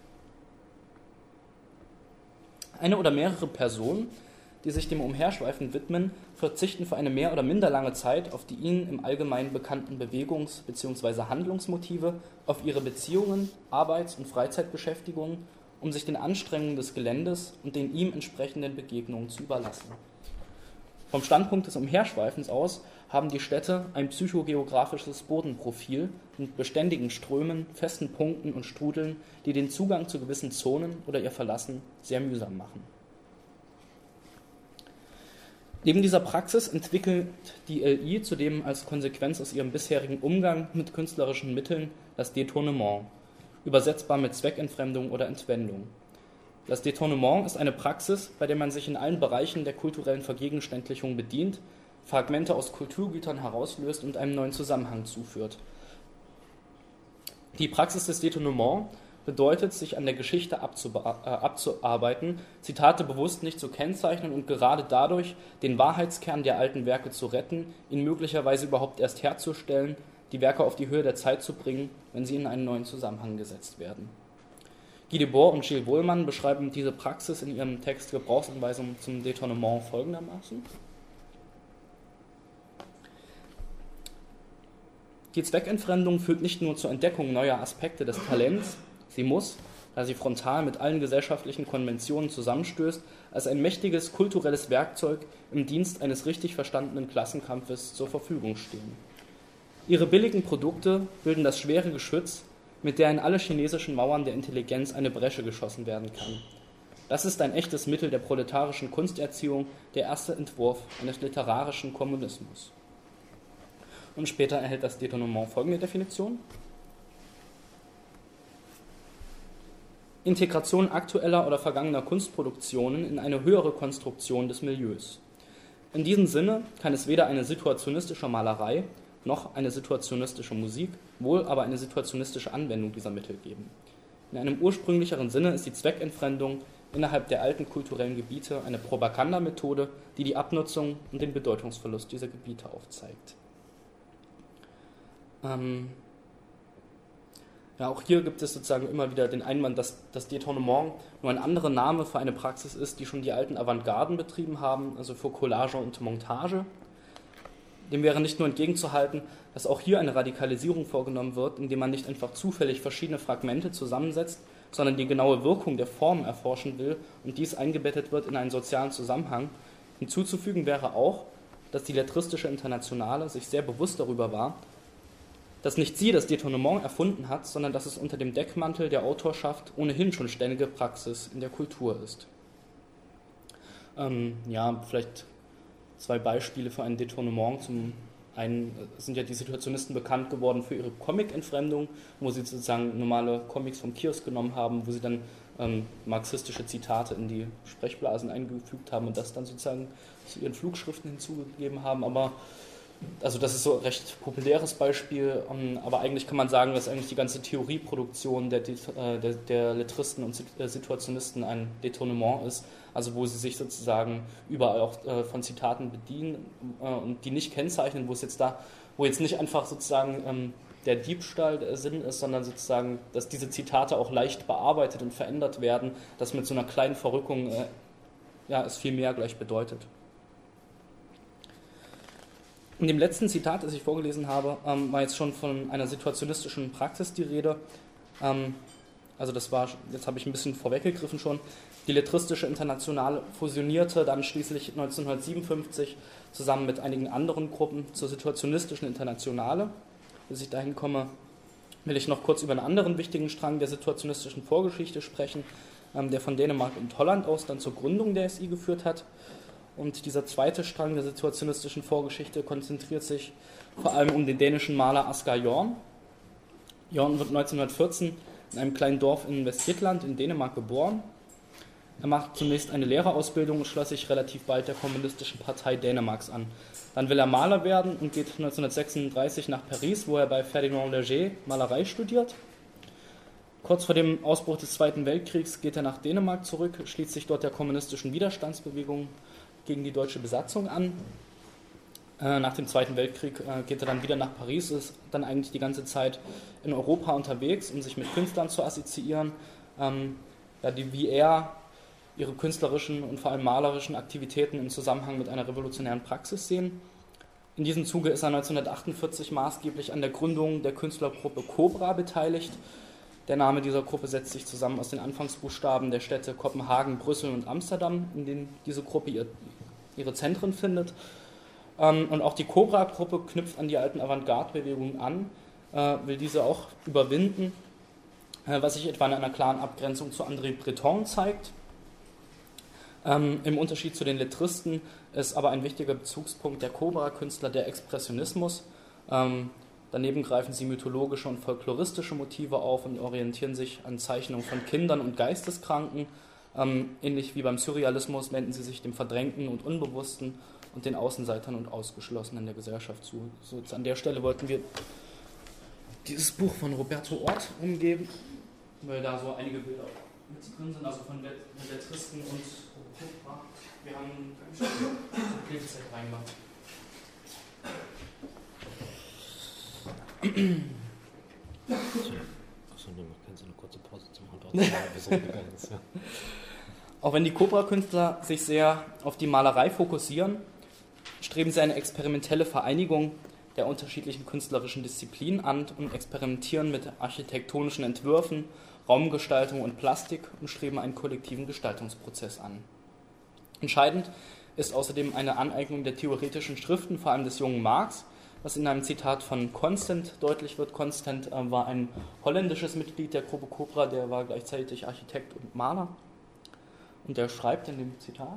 Eine oder mehrere Personen, die sich dem Umherschweifen widmen, verzichten für eine mehr oder minder lange Zeit auf die ihnen im Allgemeinen bekannten Bewegungs- bzw. Handlungsmotive, auf ihre Beziehungen, Arbeits- und Freizeitbeschäftigungen, um sich den Anstrengungen des Geländes und den ihm entsprechenden Begegnungen zu überlassen. Vom Standpunkt des Umherschweifens aus haben die Städte ein psychogeografisches Bodenprofil mit beständigen Strömen, festen Punkten und Strudeln, die den Zugang zu gewissen Zonen oder ihr Verlassen sehr mühsam machen. Neben dieser Praxis entwickelt die L I zudem als Konsequenz aus ihrem bisherigen Umgang mit künstlerischen Mitteln das Détournement, übersetzbar mit Zweckentfremdung oder Entwendung. Das Détournement ist eine Praxis, bei der man sich in allen Bereichen der kulturellen Vergegenständlichung bedient, Fragmente aus Kulturgütern herauslöst und einem neuen Zusammenhang zuführt. Die Praxis des Détournement bedeutet, sich an der Geschichte abzuarbeiten, Zitate bewusst nicht zu kennzeichnen und gerade dadurch den Wahrheitskern der alten Werke zu retten, ihn möglicherweise überhaupt erst herzustellen, die Werke auf die Höhe der Zeit zu bringen, wenn sie in einen neuen Zusammenhang gesetzt werden. Guy Debord und Gilles Wohlmann beschreiben diese Praxis in ihrem Text Gebrauchsanweisung zum Détournement folgendermaßen. Die Zweckentfremdung führt nicht nur zur Entdeckung neuer Aspekte des Talents, sie muss, da sie frontal mit allen gesellschaftlichen Konventionen zusammenstößt, als ein mächtiges kulturelles Werkzeug im Dienst eines richtig verstandenen Klassenkampfes zur Verfügung stehen. Ihre billigen Produkte bilden das schwere Geschütz, mit der in alle chinesischen Mauern der Intelligenz eine Bresche geschossen werden kann. Das ist ein echtes Mittel der proletarischen Kunsterziehung, der erste Entwurf eines literarischen Kommunismus. Und später erhält das Détournement folgende Definition. Integration aktueller oder vergangener Kunstproduktionen in eine höhere Konstruktion des Milieus. In diesem Sinne kann es weder eine situationistische Malerei noch eine situationistische Musik, wohl aber eine situationistische Anwendung dieser Mittel geben. In einem ursprünglicheren Sinne ist die Zweckentfremdung innerhalb der alten kulturellen Gebiete eine Propagandamethode, die die Abnutzung und den Bedeutungsverlust dieser Gebiete aufzeigt. Ähm ja, auch hier gibt es sozusagen immer wieder den Einwand, dass das Détournement nur ein anderer Name für eine Praxis ist, die schon die alten Avantgarden betrieben haben, also für Collage und Montage. Dem wäre nicht nur entgegenzuhalten, dass auch hier eine Radikalisierung vorgenommen wird, indem man nicht einfach zufällig verschiedene Fragmente zusammensetzt, sondern die genaue Wirkung der Formen erforschen will und dies eingebettet wird in einen sozialen Zusammenhang. Hinzuzufügen wäre auch, dass die Lettristische Internationale sich sehr bewusst darüber war, dass nicht sie das Détournement erfunden hat, sondern dass es unter dem Deckmantel der Autorschaft ohnehin schon ständige Praxis in der Kultur ist. Ähm, ja, vielleicht zwei Beispiele für ein Détournement. Zum einen sind ja die Situationisten bekannt geworden für ihre Comic-Entfremdung, wo sie sozusagen normale Comics vom Kiosk genommen haben, wo sie dann ähm, marxistische Zitate in die Sprechblasen eingefügt haben und das dann sozusagen zu ihren Flugschriften hinzugegeben haben. Aber also das ist so ein recht populäres Beispiel, aber eigentlich kann man sagen, dass eigentlich die ganze Theorieproduktion der, der, der Lettristen und Situationisten ein Détournement ist, also wo sie sich sozusagen überall auch von Zitaten bedienen und die nicht kennzeichnen, wo es jetzt da, wo jetzt nicht einfach sozusagen der Diebstahl der Sinn ist, sondern sozusagen, dass diese Zitate auch leicht bearbeitet und verändert werden, dass mit so einer kleinen Verrückung ja, es viel mehr gleich bedeutet. In dem letzten Zitat, das ich vorgelesen habe, ähm, war jetzt schon von einer situationistischen Praxis die Rede. Ähm, also das war, jetzt habe ich ein bisschen vorweggegriffen schon, die Lettristische Internationale fusionierte dann schließlich neunzehnhundertsiebenundfünfzig zusammen mit einigen anderen Gruppen zur Situationistischen Internationale. Bis ich dahin komme, will ich noch kurz über einen anderen wichtigen Strang der situationistischen Vorgeschichte sprechen, ähm, der von Dänemark und Holland aus dann zur Gründung der S I geführt hat. Und dieser zweite Strang der situationistischen Vorgeschichte konzentriert sich vor allem um den dänischen Maler Asger Jorn. Jorn wird neunzehnhundertvierzehn in einem kleinen Dorf in Westjylland in Dänemark geboren. Er macht zunächst eine Lehrerausbildung und schloss sich relativ bald der Kommunistischen Partei Dänemarks an. Dann will er Maler werden und geht neunzehnhundertsechsunddreißig nach Paris, wo er bei Ferdinand Léger Malerei studiert. Kurz vor dem Ausbruch des Zweiten Weltkriegs geht er nach Dänemark zurück, schließt sich dort der kommunistischen Widerstandsbewegung gegen die deutsche Besatzung an. Nach dem Zweiten Weltkrieg geht er dann wieder nach Paris, ist dann eigentlich die ganze Zeit in Europa unterwegs, um sich mit Künstlern zu assoziieren, ja, die wie er ihre künstlerischen und vor allem malerischen Aktivitäten im Zusammenhang mit einer revolutionären Praxis sehen. In diesem Zuge ist er neunzehnhundertachtundvierzig maßgeblich an der Gründung der Künstlergruppe Cobra beteiligt. Der Name dieser Gruppe setzt sich zusammen aus den Anfangsbuchstaben der Städte Kopenhagen, Brüssel und Amsterdam, in denen diese Gruppe ihr, ihre Zentren findet. Und auch die Cobra-Gruppe knüpft an die alten Avantgarde-Bewegungen an, will diese auch überwinden, was sich etwa in einer klaren Abgrenzung zu André Breton zeigt. Ähm, Im Unterschied zu den Lettristen ist aber ein wichtiger Bezugspunkt der Cobra-Künstler der Expressionismus. Ähm, daneben greifen sie mythologische und folkloristische Motive auf und orientieren sich an Zeichnungen von Kindern und Geisteskranken. Ähm, ähnlich wie beim Surrealismus wenden sie sich dem Verdrängten und Unbewussten und den Außenseitern und Ausgeschlossenen der Gesellschaft zu. So, jetzt an der Stelle wollten wir dieses Buch von Roberto Ort umgeben, weil da so einige Bilder mit drin sind, also von Lettristen und wir haben so Klebezeit reingemacht. Achso, wir machen so eine kurze Pause zum Handwerk. Auch wenn die Cobra-Künstler sich sehr auf die Malerei fokussieren, streben sie eine experimentelle Vereinigung der unterschiedlichen künstlerischen Disziplinen an und experimentieren mit architektonischen Entwürfen, Raumgestaltung und Plastik und streben einen kollektiven Gestaltungsprozess an. Entscheidend ist außerdem eine Aneignung der theoretischen Schriften, vor allem des jungen Marx, was in einem Zitat von Constant deutlich wird. Constant äh, war ein holländisches Mitglied der Gruppe Cobra, der war gleichzeitig Architekt und Maler. Und der schreibt in dem Zitat: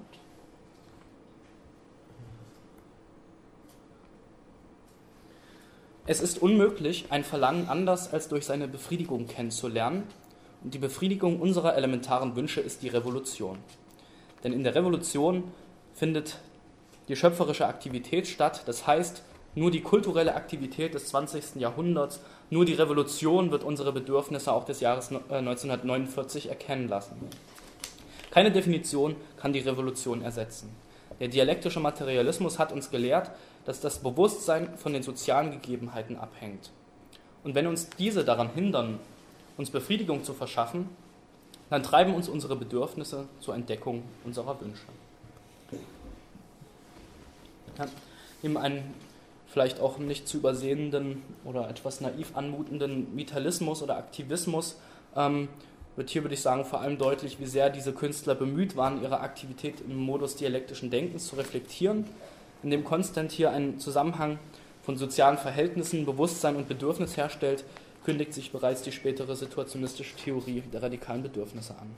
Es ist unmöglich, ein Verlangen anders als durch seine Befriedigung kennenzulernen. Und die Befriedigung unserer elementaren Wünsche ist die Revolution. Denn in der Revolution findet die schöpferische Aktivität statt. Das heißt, nur die kulturelle Aktivität des zwanzigsten Jahrhunderts, nur die Revolution wird unsere Bedürfnisse auch des Jahres neunzehnhundertneunundvierzig erkennen lassen. Keine Definition kann die Revolution ersetzen. Der dialektische Materialismus hat uns gelehrt, dass das Bewusstsein von den sozialen Gegebenheiten abhängt. Und wenn uns diese daran hindern, uns Befriedigung zu verschaffen, dann treiben uns unsere Bedürfnisse zur Entdeckung unserer Wünsche. Ja, neben einem vielleicht auch nicht zu übersehenden oder etwas naiv anmutenden Vitalismus oder Aktivismus ähm, wird hier, würde ich sagen, vor allem deutlich, wie sehr diese Künstler bemüht waren, ihre Aktivität im Modus dialektischen Denkens zu reflektieren, indem Constant hier einen Zusammenhang von sozialen Verhältnissen, Bewusstsein und Bedürfnis herstellt, kündigt sich bereits die spätere situationistische Theorie der radikalen Bedürfnisse an.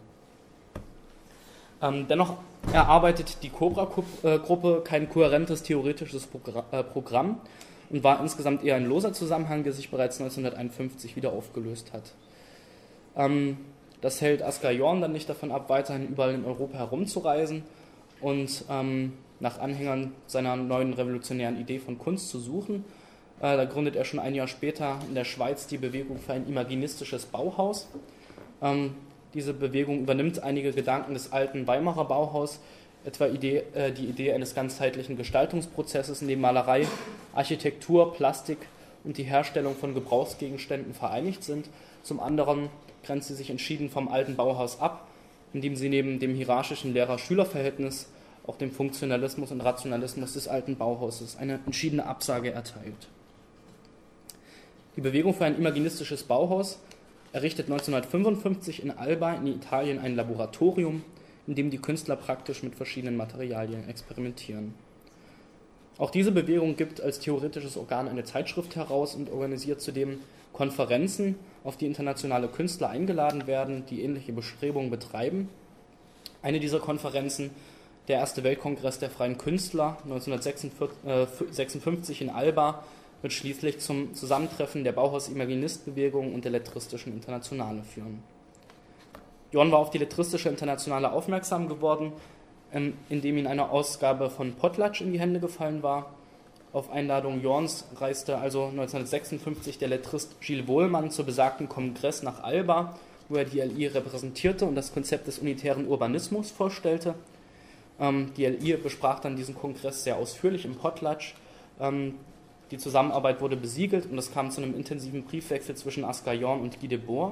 Ähm, dennoch erarbeitet die Cobra-Gruppe kein kohärentes theoretisches Programm und war insgesamt eher ein loser Zusammenhang, der sich bereits neunzehnhunderteinundfünfzig wieder aufgelöst hat. Ähm, das hält Asger Jorn dann nicht davon ab, weiterhin überall in Europa herumzureisen und ähm, nach Anhängern seiner neuen revolutionären Idee von Kunst zu suchen. Äh, da gründet er schon ein Jahr später in der Schweiz die Bewegung für ein imaginistisches Bauhaus. Ähm, diese Bewegung übernimmt einige Gedanken des alten Weimarer Bauhaus, etwa Idee, äh, die Idee eines ganzheitlichen Gestaltungsprozesses, in dem Malerei, Architektur, Plastik und die Herstellung von Gebrauchsgegenständen vereinigt sind. Zum anderen grenzt sie sich entschieden vom alten Bauhaus ab, indem sie neben dem hierarchischen Lehrer-Schüler-Verhältnis auch dem Funktionalismus und Rationalismus des alten Bauhauses eine entschiedene Absage erteilt. Die Bewegung für ein imaginistisches Bauhaus errichtet neunzehnhundertfünfundfünfzig in Alba in Italien ein Laboratorium, in dem die Künstler praktisch mit verschiedenen Materialien experimentieren. Auch diese Bewegung gibt als theoretisches Organ eine Zeitschrift heraus und organisiert zudem Konferenzen, auf die internationale Künstler eingeladen werden, die ähnliche Bestrebungen betreiben. Eine dieser Konferenzen, der Erste Weltkongress der freien Künstler neunzehnhundertsechsundfünfzig in Alba, wird schließlich zum Zusammentreffen der Bauhaus-Imaginist-Bewegung und der Lettristischen Internationale führen. Jorn war auf die Lettristische Internationale aufmerksam geworden, indem ihm eine Ausgabe von Potlatch in die Hände gefallen war. Auf Einladung Jorns reiste also neunzehnhundertsechsundfünfzig der Lettrist Gilles Wohlmann zur besagten Kongress nach Alba, wo er die L I repräsentierte und das Konzept des unitären Urbanismus vorstellte. Ähm, die L I besprach dann diesen Kongress sehr ausführlich im Potlatch. Ähm, die Zusammenarbeit wurde besiegelt und es kam zu einem intensiven Briefwechsel zwischen Asger Jorn und Guy Debord.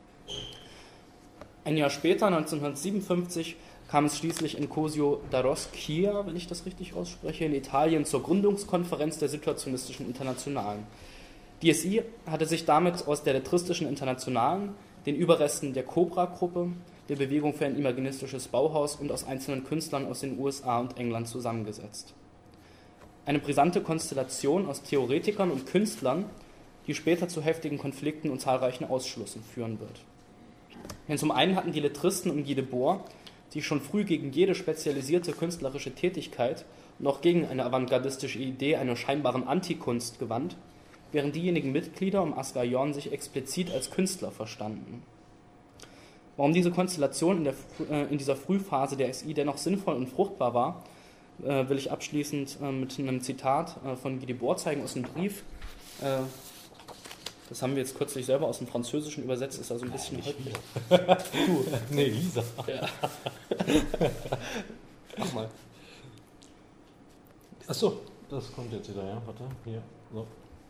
Ein Jahr später, neunzehnhundertsiebenundfünfzig, kam es schließlich in Cosio da Roschia, wenn ich das richtig ausspreche, in Italien zur Gründungskonferenz der Situationistischen Internationalen. Die S I hatte sich damit aus der Lettristischen Internationalen, den Überresten der Cobra-Gruppe, der Bewegung für ein imaginistisches Bauhaus und aus einzelnen Künstlern aus den U S A und England zusammengesetzt. Eine brisante Konstellation aus Theoretikern und Künstlern, die später zu heftigen Konflikten und zahlreichen Ausschlüssen führen wird. Denn zum einen hatten die Lettristen um Guy Debord, die schon früh gegen jede spezialisierte künstlerische Tätigkeit und auch gegen eine avantgardistische Idee einer scheinbaren Antikunst gewandt, während diejenigen Mitglieder um Asger Jorn sich explizit als Künstler verstanden. Warum diese Konstellation in, der, äh, in dieser Frühphase der S I dennoch sinnvoll und fruchtbar war, äh, will ich abschließend äh, mit einem Zitat äh, von Guy Debord zeigen aus einem Brief. Äh, das haben wir jetzt kürzlich selber aus dem Französischen übersetzt, ist also ein bisschen holprig. Du. Nee, Lisa. Ja. Mach mal. Achso, das kommt jetzt wieder, ja. Warte, hier. So.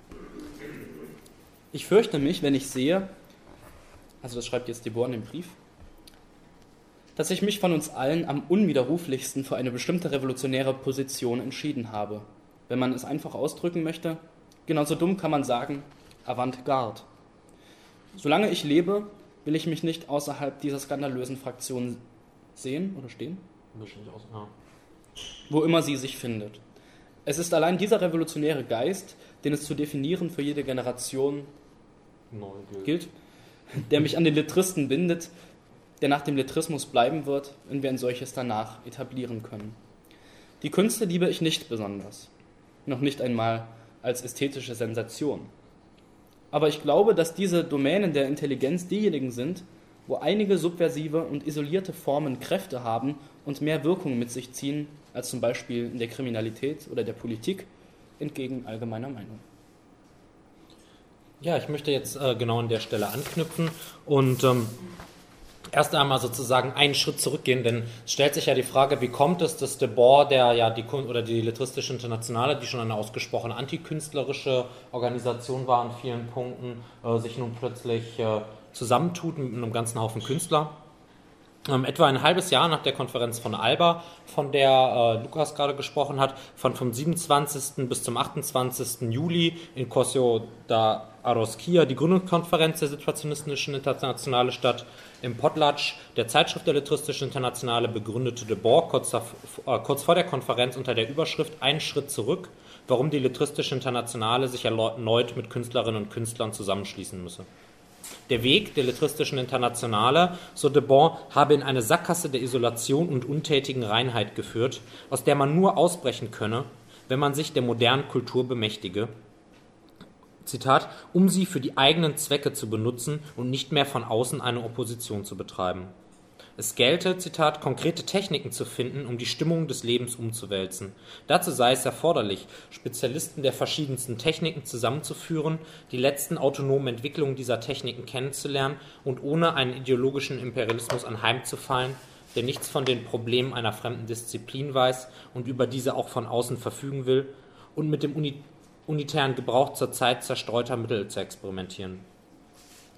Ich fürchte mich, wenn ich sehe, also das schreibt jetzt Debord in dem Brief, dass ich mich von uns allen am unwiderruflichsten für eine bestimmte revolutionäre Position entschieden habe. Wenn man es einfach ausdrücken möchte, genauso dumm kann man sagen, Avantgarde. Solange ich lebe, will ich mich nicht außerhalb dieser skandalösen Fraktion sehen oder stehen, Nicht aus, ja. wo immer sie sich findet. Es ist allein dieser revolutionäre Geist, den es zu definieren für jede Generation Neu gilt. gilt, der mich an den Lettristen bindet, der nach dem Lettrismus bleiben wird, wenn wir ein solches danach etablieren können. Die Künste liebe ich nicht besonders, noch nicht einmal als ästhetische Sensation. Aber ich glaube, dass diese Domänen der Intelligenz diejenigen sind, wo einige subversive und isolierte Formen Kräfte haben und mehr Wirkung mit sich ziehen, als zum Beispiel in der Kriminalität oder der Politik, entgegen allgemeiner Meinung. Ja, ich möchte jetzt äh, genau an der Stelle anknüpfen und ähm, erst einmal sozusagen einen Schritt zurückgehen, denn es stellt sich ja die Frage, wie kommt es, dass Debord, der ja die Kun- oder die Lettristische Internationale, die schon eine ausgesprochen antikünstlerische Organisation war an vielen Punkten, äh, sich nun plötzlich äh, zusammentut mit einem ganzen Haufen Künstler. Ähm, etwa ein halbes Jahr nach der Konferenz von Alba, von der äh, Lukas gerade gesprochen hat, fand vom siebenundzwanzigsten bis zum achtundzwanzigsten Juli in Cosio da Roschia die Gründungskonferenz der Situationistischen Internationale statt. Im Potlatch der Zeitschrift der Lettristische Internationale begründete Debord kurz, davor, äh, kurz vor der Konferenz unter der Überschrift Ein Schritt zurück, warum die Lettristische Internationale sich erneut mit Künstlerinnen und Künstlern zusammenschließen müsse. Der Weg der Lettristische Internationale, so Debord, habe in eine Sackgasse der Isolation und untätigen Reinheit geführt, aus der man nur ausbrechen könne, wenn man sich der modernen Kultur bemächtige, Zitat, um sie für die eigenen Zwecke zu benutzen und nicht mehr von außen eine Opposition zu betreiben. Es gelte, Zitat, konkrete Techniken zu finden, um die Stimmung des Lebens umzuwälzen. Dazu sei es erforderlich, Spezialisten der verschiedensten Techniken zusammenzuführen, die letzten autonomen Entwicklungen dieser Techniken kennenzulernen und ohne einen ideologischen Imperialismus anheimzufallen, der nichts von den Problemen einer fremden Disziplin weiß und über diese auch von außen verfügen will, und mit dem Uni- unitären Gebrauch zur Zeit zerstreuter Mittel zu experimentieren.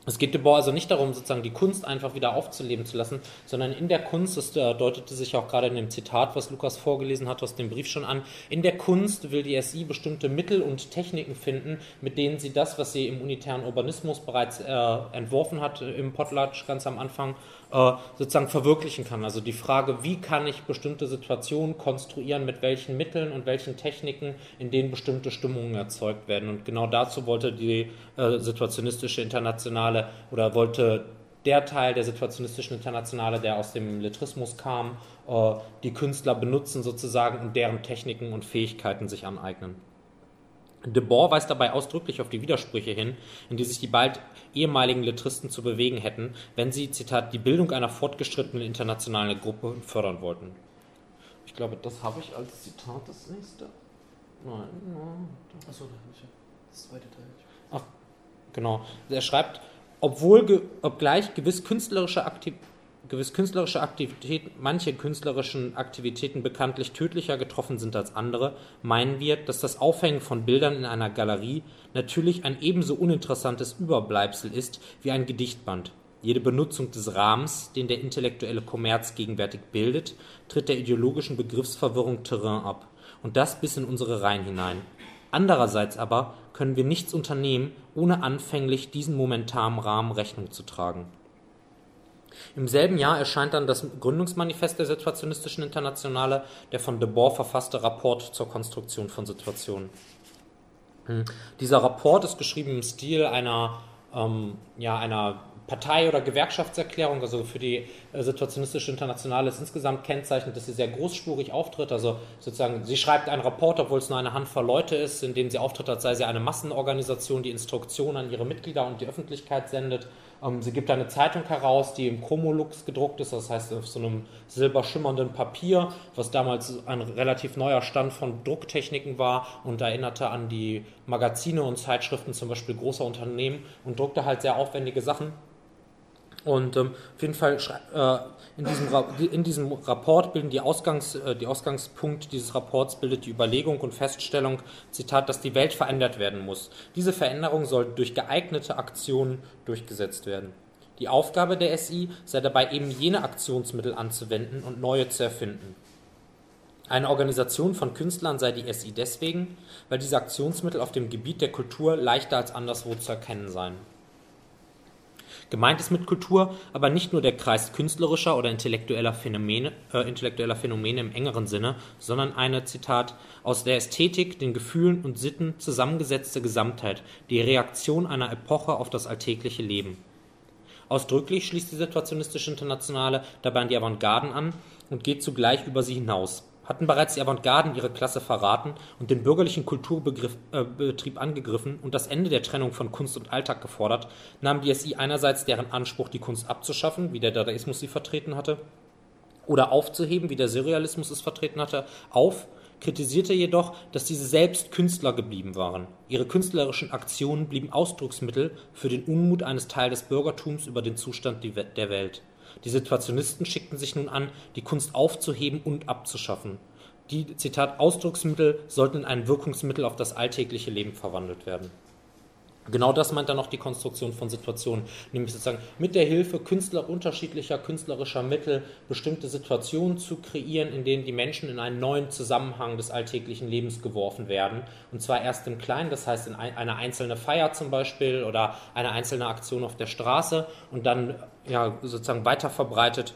Es geht Debord also nicht darum, sozusagen die Kunst einfach wieder aufzuleben zu lassen, sondern in der Kunst, das deutete sich auch gerade in dem Zitat, was Lukas vorgelesen hat, aus dem Brief schon an, in der Kunst will die S I bestimmte Mittel und Techniken finden, mit denen sie das, was sie im unitären Urbanismus bereits äh, entworfen hat, im Potlatch ganz am Anfang, äh, sozusagen verwirklichen kann. Also die Frage, wie kann ich bestimmte Situationen konstruieren, mit welchen Mitteln und welchen Techniken, in denen bestimmte Stimmungen erzeugt werden. Und genau dazu wollte die äh, situationistische Internationale oder wollte der Teil der situationistischen Internationale, der aus dem Lettrismus kam, äh, die Künstler benutzen sozusagen und deren Techniken und Fähigkeiten sich aneignen. Debord weist dabei ausdrücklich auf die Widersprüche hin, in die sich die bald ehemaligen Lettristen zu bewegen hätten, wenn sie, Zitat, die Bildung einer fortgeschrittenen internationalen Gruppe fördern wollten. Ich glaube, das habe ich als Zitat das nächste. Nein, nein. Achso, das zweite Teil. Ach, genau. Er schreibt, obwohl, ge, obgleich gewiss künstlerische, Aktiv, gewiss künstlerische Aktivitäten, manche künstlerischen Aktivitäten bekanntlich tödlicher getroffen sind als andere, meinen wir, dass das Aufhängen von Bildern in einer Galerie natürlich ein ebenso uninteressantes Überbleibsel ist wie ein Gedichtband. Jede Benutzung des Rahmens, den der intellektuelle Kommerz gegenwärtig bildet, tritt der ideologischen Begriffsverwirrung Terrain ab. Und das bis in unsere Reihen hinein. Andererseits aber können wir nichts unternehmen, ohne anfänglich diesen momentanen Rahmen Rechnung zu tragen. Im selben Jahr erscheint dann das Gründungsmanifest der Situationistischen Internationale, der von Debord verfasste Rapport zur Konstruktion von Situationen. Dieser Rapport ist geschrieben im Stil einer, ähm, ja, einer Partei- oder Gewerkschaftserklärung, also für die äh, Situationistische Internationale ist insgesamt kennzeichnend, dass sie sehr großspurig auftritt, also sozusagen, sie schreibt einen Rapport, obwohl es nur eine Handvoll Leute ist, in dem sie auftritt, als sei sie eine Massenorganisation, die Instruktionen an ihre Mitglieder und die Öffentlichkeit sendet. Ähm, sie gibt eine Zeitung heraus, die im Chromolux gedruckt ist, das heißt auf so einem silberschimmernden Papier, was damals ein relativ neuer Stand von Drucktechniken war und erinnerte an die Magazine und Zeitschriften zum Beispiel großer Unternehmen und druckte halt sehr aufwendige Sachen. Und ähm, auf jeden Fall äh, in, diesem in diesem Rapport bilden die, Ausgangs, äh, die Ausgangspunkt dieses Rapports bildet die Überlegung und Feststellung, Zitat, dass die Welt verändert werden muss. Diese Veränderung soll durch geeignete Aktionen durchgesetzt werden. Die Aufgabe der S I sei dabei eben jene Aktionsmittel anzuwenden und neue zu erfinden. Eine Organisation von Künstlern sei die S I deswegen, weil diese Aktionsmittel auf dem Gebiet der Kultur leichter als anderswo zu erkennen seien. Gemeint ist mit Kultur aber nicht nur der Kreis künstlerischer oder intellektueller Phänomene, äh, intellektueller Phänomene im engeren Sinne, sondern eine, Zitat, aus der Ästhetik, den Gefühlen und Sitten zusammengesetzte Gesamtheit, die Reaktion einer Epoche auf das alltägliche Leben. Ausdrücklich schließt die Situationistische Internationale dabei an die Avantgarden an und geht zugleich über sie hinaus. Hatten bereits die Avantgarden ihre Klasse verraten und den bürgerlichen Kulturbetrieb äh, angegriffen und das Ende der Trennung von Kunst und Alltag gefordert, nahm die S I einerseits deren Anspruch, die Kunst abzuschaffen, wie der Dadaismus sie vertreten hatte, oder aufzuheben, wie der Surrealismus es vertreten hatte, auf, kritisierte jedoch, dass diese selbst Künstler geblieben waren. Ihre künstlerischen Aktionen blieben Ausdrucksmittel für den Unmut eines Teils des Bürgertums über den Zustand der Welt. Die Situationisten schickten sich nun an, die Kunst aufzuheben und abzuschaffen. Die, Zitat, Ausdrucksmittel sollten in ein Wirkungsmittel auf das alltägliche Leben verwandelt werden. Genau das meint dann auch die Konstruktion von Situationen, nämlich sozusagen mit der Hilfe Künstler unterschiedlicher künstlerischer Mittel bestimmte Situationen zu kreieren, in denen die Menschen in einen neuen Zusammenhang des alltäglichen Lebens geworfen werden. Und zwar erst im Kleinen, das heißt in eine einzelne Feier zum Beispiel oder eine einzelne Aktion auf der Straße und dann ja, sozusagen weiter verbreitet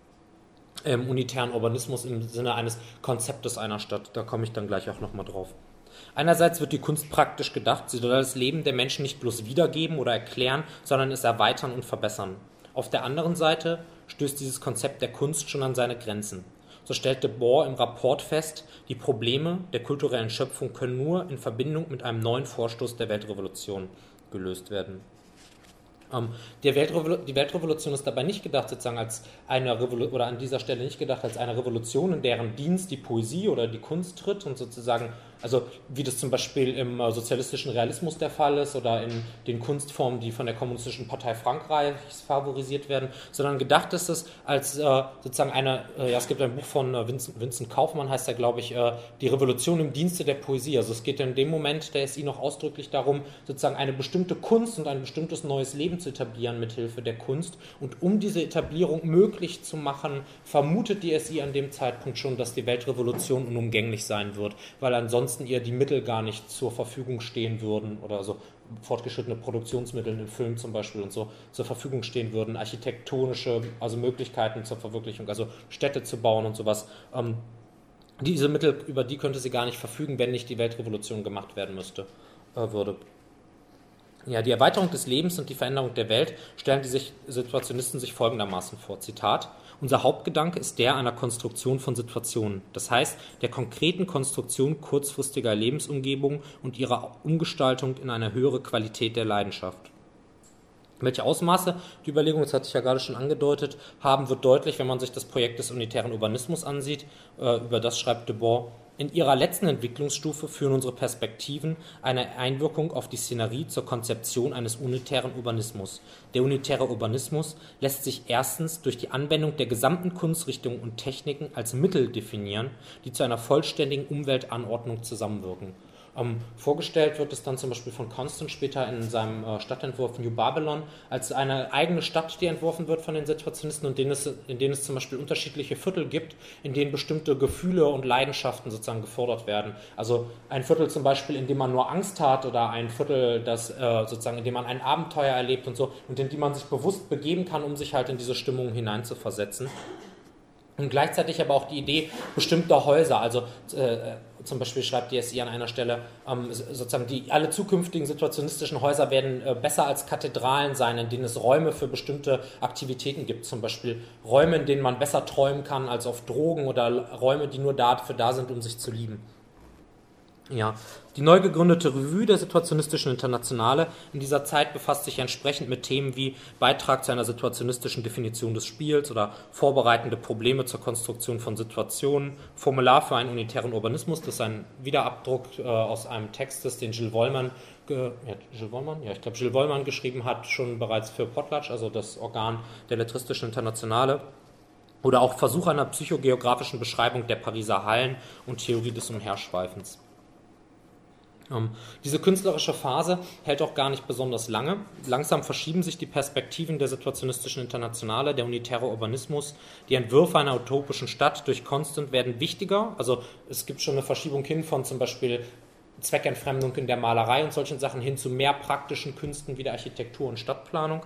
im unitären Urbanismus im Sinne eines Konzeptes einer Stadt. Da komme ich dann gleich auch nochmal drauf. Einerseits wird die Kunst praktisch gedacht, sie soll das Leben der Menschen nicht bloß wiedergeben oder erklären, sondern es erweitern und verbessern. Auf der anderen Seite stößt dieses Konzept der Kunst schon an seine Grenzen. So stellt Debord im Rapport fest, die Probleme der kulturellen Schöpfung können nur in Verbindung mit einem neuen Vorstoß der Weltrevolution gelöst werden. Ähm, die, Weltrevol- die Weltrevolution ist dabei nicht gedacht sozusagen als eine Revolu- oder an dieser Stelle nicht gedacht als eine Revolution, in deren Dienst die Poesie oder die Kunst tritt und sozusagen Also wie das zum Beispiel im äh, sozialistischen Realismus der Fall ist oder in den Kunstformen, die von der Kommunistischen Partei Frankreichs favorisiert werden, sondern gedacht ist es als äh, sozusagen eine, äh, ja, es gibt ein Buch von äh, Vincent, Vincent Kaufmann, heißt er, glaube ich, äh, die Revolution im Dienste der Poesie. Also es geht in dem Moment der S I noch ausdrücklich darum, sozusagen eine bestimmte Kunst und ein bestimmtes neues Leben zu etablieren mit Hilfe der Kunst. Und um diese Etablierung möglich zu machen, vermutet die S I an dem Zeitpunkt schon, dass die Weltrevolution unumgänglich sein wird, weil ansonsten ihr die Mittel gar nicht zur Verfügung stehen würden oder so fortgeschrittene Produktionsmittel in Filmen zum Beispiel und so zur Verfügung stehen würden, architektonische, also Möglichkeiten zur Verwirklichung, also Städte zu bauen und sowas. Ähm, diese Mittel, über die könnte sie gar nicht verfügen, wenn nicht die Weltrevolution gemacht werden müsste, äh, würde. Ja, die Erweiterung des Lebens und die Veränderung der Welt stellen die sich, Situationisten sich folgendermaßen vor, Zitat: Unser Hauptgedanke ist der einer Konstruktion von Situationen, das heißt der konkreten Konstruktion kurzfristiger Lebensumgebungen und ihrer Umgestaltung in eine höhere Qualität der Leidenschaft. Welche Ausmaße die Überlegung, das hatte ich ja gerade schon angedeutet, haben, wird deutlich, wenn man sich das Projekt des unitären Urbanismus ansieht. Äh, über das schreibt Debord: In ihrer letzten Entwicklungsstufe führen unsere Perspektiven eine Einwirkung auf die Szenerie zur Konzeption eines unitären Urbanismus. Der unitäre Urbanismus lässt sich erstens durch die Anwendung der gesamten Kunstrichtungen und Techniken als Mittel definieren, die zu einer vollständigen Umweltanordnung zusammenwirken. Ähm, vorgestellt wird es dann zum Beispiel von Constant später in seinem äh, Stadtentwurf New Babylon als eine eigene Stadt, die entworfen wird von den Situationisten und denen es, in denen es zum Beispiel unterschiedliche Viertel gibt, in denen bestimmte Gefühle und Leidenschaften sozusagen gefordert werden. Also ein Viertel zum Beispiel, in dem man nur Angst hat, oder ein Viertel, das äh, sozusagen, in dem man ein Abenteuer erlebt und so, und in die man sich bewusst begeben kann, um sich halt in diese Stimmung hineinzuversetzen. Und gleichzeitig aber auch die Idee bestimmter Häuser, also äh, zum Beispiel schreibt die S I an einer Stelle, ähm, sozusagen die, alle zukünftigen situationistischen Häuser werden äh, besser als Kathedralen sein, in denen es Räume für bestimmte Aktivitäten gibt, zum Beispiel Räume, in denen man besser träumen kann als auf Drogen, oder Räume, die nur dafür da sind, um sich zu lieben. Ja, die neu gegründete Revue der Situationistischen Internationale in dieser Zeit befasst sich entsprechend mit Themen wie Beitrag zu einer situationistischen Definition des Spiels oder vorbereitende Probleme zur Konstruktion von Situationen, Formular für einen unitären Urbanismus, das ist ein Wiederabdruck äh, aus einem Text, den Gilles Wollman, ge, ja, Gilles Wollman? Ja, ich glaube, Gilles Wollman geschrieben hat, schon bereits für Potlatch, also das Organ der Letristischen Internationale. Oder auch Versuch einer psychogeografischen Beschreibung der Pariser Hallen und Theorie des Umherschweifens. Ähm, diese künstlerische Phase hält auch gar nicht besonders lange. Langsam verschieben sich die Perspektiven der Situationistischen Internationale, der unitäre Urbanismus. Die Entwürfe einer utopischen Stadt durch Constant werden wichtiger. Also es gibt schon eine Verschiebung hin von zum Beispiel Zweckentfremdung in der Malerei und solchen Sachen hin zu mehr praktischen Künsten wie der Architektur und Stadtplanung.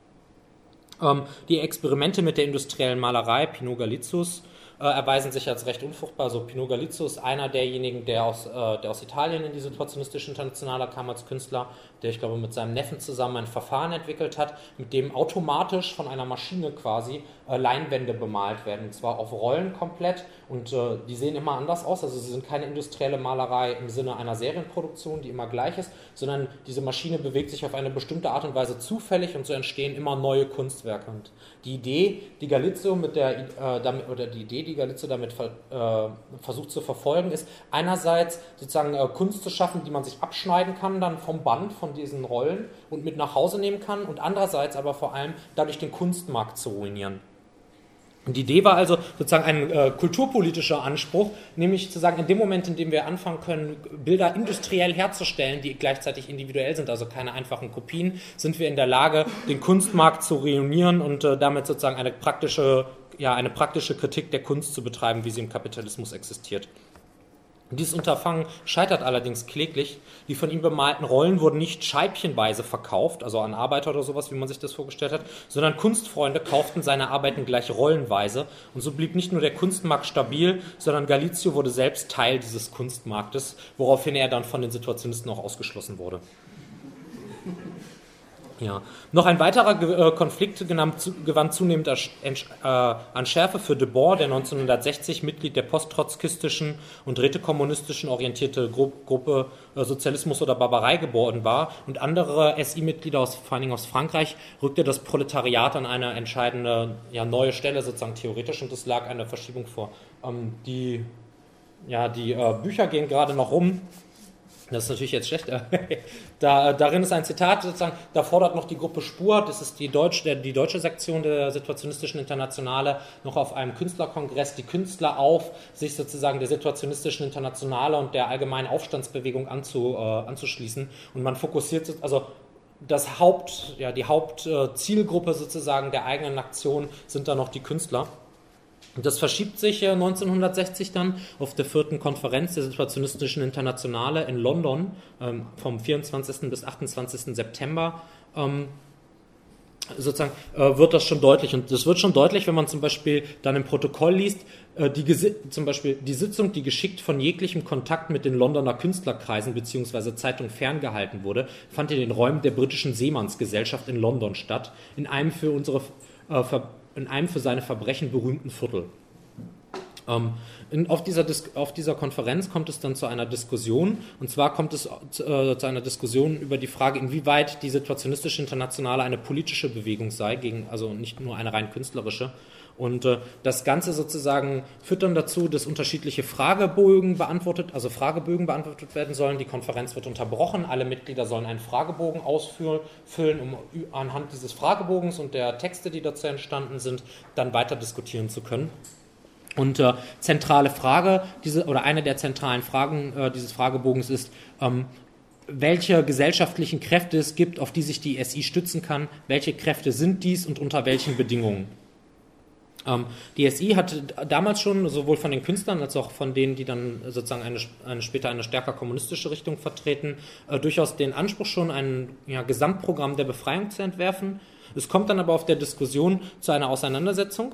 Ähm, die Experimente mit der industriellen Malerei, Pinot Galizius, Äh, erweisen sich als recht unfruchtbar. Also Pinot Galizius ist einer derjenigen, der aus, äh, der aus Italien in die Situationistische Internationale kam als Künstler, der, ich glaube, mit seinem Neffen zusammen ein Verfahren entwickelt hat, mit dem automatisch von einer Maschine quasi äh, Leinwände bemalt werden, und zwar auf Rollen komplett, und äh, die sehen immer anders aus, also sie sind keine industrielle Malerei im Sinne einer Serienproduktion, die immer gleich ist, sondern diese Maschine bewegt sich auf eine bestimmte Art und Weise zufällig, und so entstehen immer neue Kunstwerke. Und die Idee, die Galizio mit der, äh, damit, oder die Idee, die Galizio damit ver, äh, versucht zu verfolgen, ist einerseits sozusagen äh, Kunst zu schaffen, die man sich abschneiden kann dann vom Band, von diesen Rollen und mit nach Hause nehmen kann, und andererseits aber vor allem dadurch den Kunstmarkt zu ruinieren. Und die Idee war also sozusagen ein äh, kulturpolitischer Anspruch, nämlich zu sagen, in dem Moment, in dem wir anfangen können, Bilder industriell herzustellen, die gleichzeitig individuell sind, also keine einfachen Kopien, sind wir in der Lage, den Kunstmarkt zu ruinieren und äh, damit sozusagen eine praktische, ja, eine praktische Kritik der Kunst zu betreiben, wie sie im Kapitalismus existiert. Dieses Unterfangen scheitert allerdings kläglich. Die von ihm bemalten Rollen wurden nicht scheibchenweise verkauft, also an Arbeiter oder sowas, wie man sich das vorgestellt hat, sondern Kunstfreunde kauften seine Arbeiten gleich rollenweise. Und so blieb nicht nur der Kunstmarkt stabil, sondern Galizio wurde selbst Teil dieses Kunstmarktes, woraufhin er dann von den Situationisten auch ausgeschlossen wurde. Ja. Noch ein weiterer äh, Konflikt gewann, gewann zunehmend äh, an Schärfe für Debord, der neunzehnhundertsechzig Mitglied der posttrotzkistischen und rätekommunistischen orientierte Gru- Gruppe äh, Sozialismus oder Barbarei geworden war, und andere S I-Mitglieder, aus, vor allen Dingen aus Frankreich, rückte das Proletariat an eine entscheidende, ja, neue Stelle, sozusagen theoretisch, und es lag eine Verschiebung vor. Ähm, die ja, die äh, Bücher gehen gerade noch rum. Das ist natürlich jetzt schlecht. da, darin ist ein Zitat sozusagen, da fordert noch die Gruppe Spur, das ist die deutsche, der, die deutsche Sektion der Situationistischen Internationale, noch auf einem Künstlerkongress die Künstler auf, sich sozusagen der Situationistischen Internationale und der allgemeinen Aufstandsbewegung anzu, äh, anzuschließen. Und man fokussiert, also das Haupt, ja, die Hauptzielgruppe sozusagen der eigenen Aktion sind da noch die Künstler. Das verschiebt sich neunzehnhundertsechzig dann auf der vierten Konferenz der Situationistischen Internationale in London ähm, vom vierundzwanzigsten bis achtundzwanzigsten September. Ähm, sozusagen äh, wird das schon deutlich. Und das wird schon deutlich, wenn man zum Beispiel dann im Protokoll liest, äh, die zum Beispiel die Sitzung, die geschickt von jeglichem Kontakt mit den Londoner Künstlerkreisen bzw. Zeitungen ferngehalten wurde, fand in den Räumen der britischen Seemannsgesellschaft in London statt, in einem für unsere äh, Ver in einem für seine Verbrechen berühmten Viertel. Ähm, in, auf, dieser Dis- auf dieser Konferenz kommt es dann zu einer Diskussion, und zwar kommt es zu, äh, zu einer Diskussion über die Frage, inwieweit die Situationistische Internationale eine politische Bewegung sei, gegen, also nicht nur eine rein künstlerische. Und äh, das Ganze sozusagen führt dann dazu, dass unterschiedliche Fragebögen beantwortet, also Fragebögen beantwortet werden sollen. Die Konferenz wird unterbrochen, alle Mitglieder sollen einen Fragebogen ausfüllen, um anhand dieses Fragebogens und der Texte, die dazu entstanden sind, dann weiter diskutieren zu können. Und äh, zentrale Frage, diese, oder eine der zentralen Fragen äh, dieses Fragebogens ist, ähm, welche gesellschaftlichen Kräfte es gibt, auf die sich die S I stützen kann, welche Kräfte sind dies und unter welchen Bedingungen. Ähm, die S I hat damals schon, sowohl von den Künstlern als auch von denen, die dann sozusagen eine, eine später eine stärker kommunistische Richtung vertreten, äh, durchaus den Anspruch schon, ein ja, Gesamtprogramm der Befreiung zu entwerfen. Es kommt dann aber auf der Diskussion zu einer Auseinandersetzung.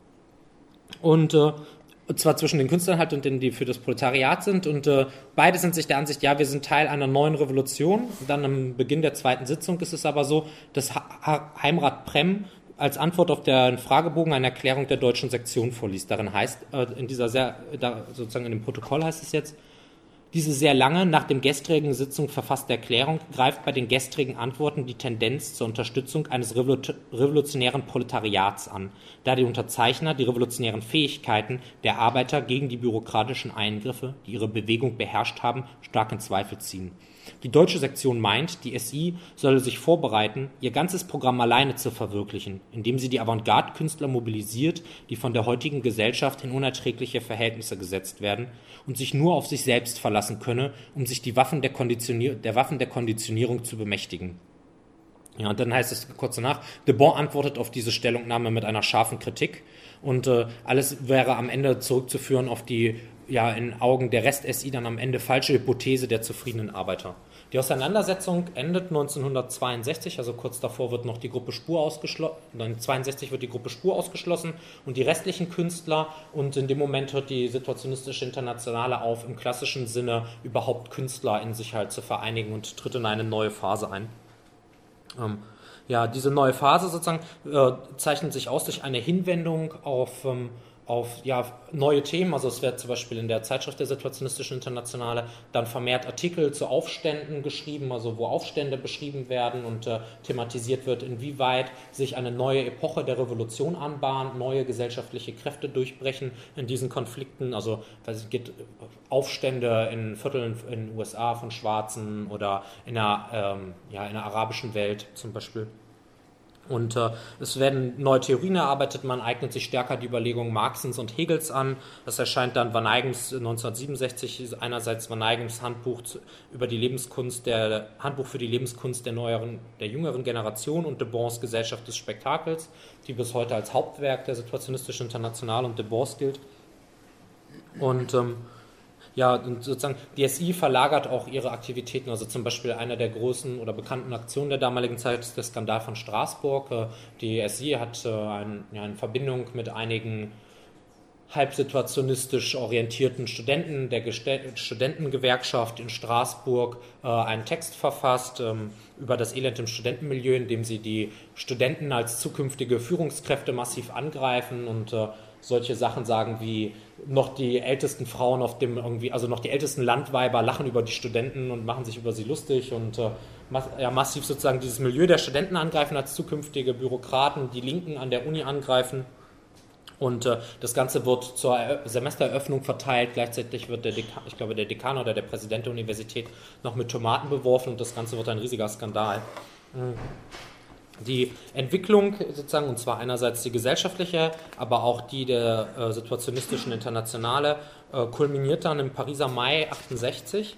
Und äh, zwar zwischen den Künstlern halt und denen, die für das Proletariat sind. Und äh, beide sind sich der Ansicht, ja, wir sind Teil einer neuen Revolution. Dann am Beginn der zweiten Sitzung ist es aber so, dass ha- Heimrat Prem als Antwort auf den Fragebogen eine Erklärung der deutschen Sektion vorliest. Darin heißt, äh, in dieser sehr, da, sozusagen in dem Protokoll heißt es jetzt, diese sehr lange, nach dem gestrigen Sitzung verfasste Erklärung greift bei den gestrigen Antworten die Tendenz zur Unterstützung eines revolutionären Proletariats an, da die Unterzeichner die revolutionären Fähigkeiten der Arbeiter gegen die bürokratischen Eingriffe, die ihre Bewegung beherrscht haben, stark in Zweifel ziehen. Die deutsche Sektion meint, die S I solle sich vorbereiten, ihr ganzes Programm alleine zu verwirklichen, indem sie die Avantgarde-Künstler mobilisiert, die von der heutigen Gesellschaft in unerträgliche Verhältnisse gesetzt werden und sich nur auf sich selbst verlassen könne, um sich die Waffen der, Konditionier- der Waffen der Konditionierung zu bemächtigen. Ja, und dann heißt es kurz danach, Debord antwortet auf diese Stellungnahme mit einer scharfen Kritik und äh, alles wäre am Ende zurückzuführen auf die, ja, in Augen der Rest-S I dann am Ende falsche Hypothese der zufriedenen Arbeiter. Die Auseinandersetzung endet neunzehnhundertzweiundsechzig, also kurz davor wird noch die Gruppe Spur ausgeschlossen, neunzehnhundertzweiundsechzig wird die Gruppe Spur ausgeschlossen und die restlichen Künstler, und in dem Moment hört die Situationistische Internationale auf, im klassischen Sinne überhaupt Künstler in sich halt zu vereinigen und tritt in eine neue Phase ein. Ähm, ja, diese neue Phase sozusagen äh, zeichnet sich aus durch eine Hinwendung auf, ähm, auf ja, neue Themen. Also es wird zum Beispiel in der Zeitschrift der Situationistischen Internationale dann vermehrt Artikel zu Aufständen geschrieben, also wo Aufstände beschrieben werden und äh, thematisiert wird, inwieweit sich eine neue Epoche der Revolution anbahnt, neue gesellschaftliche Kräfte durchbrechen in diesen Konflikten. Also es gibt Aufstände in Vierteln in den U S A von Schwarzen oder in der, ähm, ja, in der arabischen Welt zum Beispiel. Und äh, es werden neue Theorien erarbeitet, man eignet sich stärker die Überlegungen Marxens und Hegels an. Das erscheint dann Van Eygens neunzehnhundertsiebenundsechzig, einerseits Van Eygens Handbuch über die Lebenskunst, der Handbuch für die Lebenskunst der neueren, der jüngeren Generation und Debons Gesellschaft des Spektakels, die bis heute als Hauptwerk der Situationistischen Internationale und Debons gilt. Und ähm, ja, und sozusagen die S I verlagert auch ihre Aktivitäten, also zum Beispiel einer der großen oder bekannten Aktionen der damaligen Zeit ist der Skandal von Straßburg. Die S I hat ein, ja, in Verbindung mit einigen halbsituationistisch orientierten Studenten der Geste- Studentengewerkschaft in Straßburg äh, einen Text verfasst ähm, über das Elend im Studentenmilieu, in dem sie die Studenten als zukünftige Führungskräfte massiv angreifen und äh, solche Sachen sagen wie noch die ältesten Frauen auf dem irgendwie, also noch die ältesten Landweiber lachen über die Studenten und machen sich über sie lustig und äh, mass- ja, massiv sozusagen dieses Milieu der Studenten angreifen als zukünftige Bürokraten, die Linken an der Uni angreifen. Und äh, das Ganze wird zur Erö- Semestereröffnung verteilt. Gleichzeitig wird der Dekan, ich glaube, der Dekan oder der Präsident der Universität noch mit Tomaten beworfen und das Ganze wird ein riesiger Skandal. Die Entwicklung sozusagen, und zwar einerseits die gesellschaftliche, aber auch die der äh, situationistischen Internationale, äh, kulminiert dann im Pariser Mai achtundsechzig.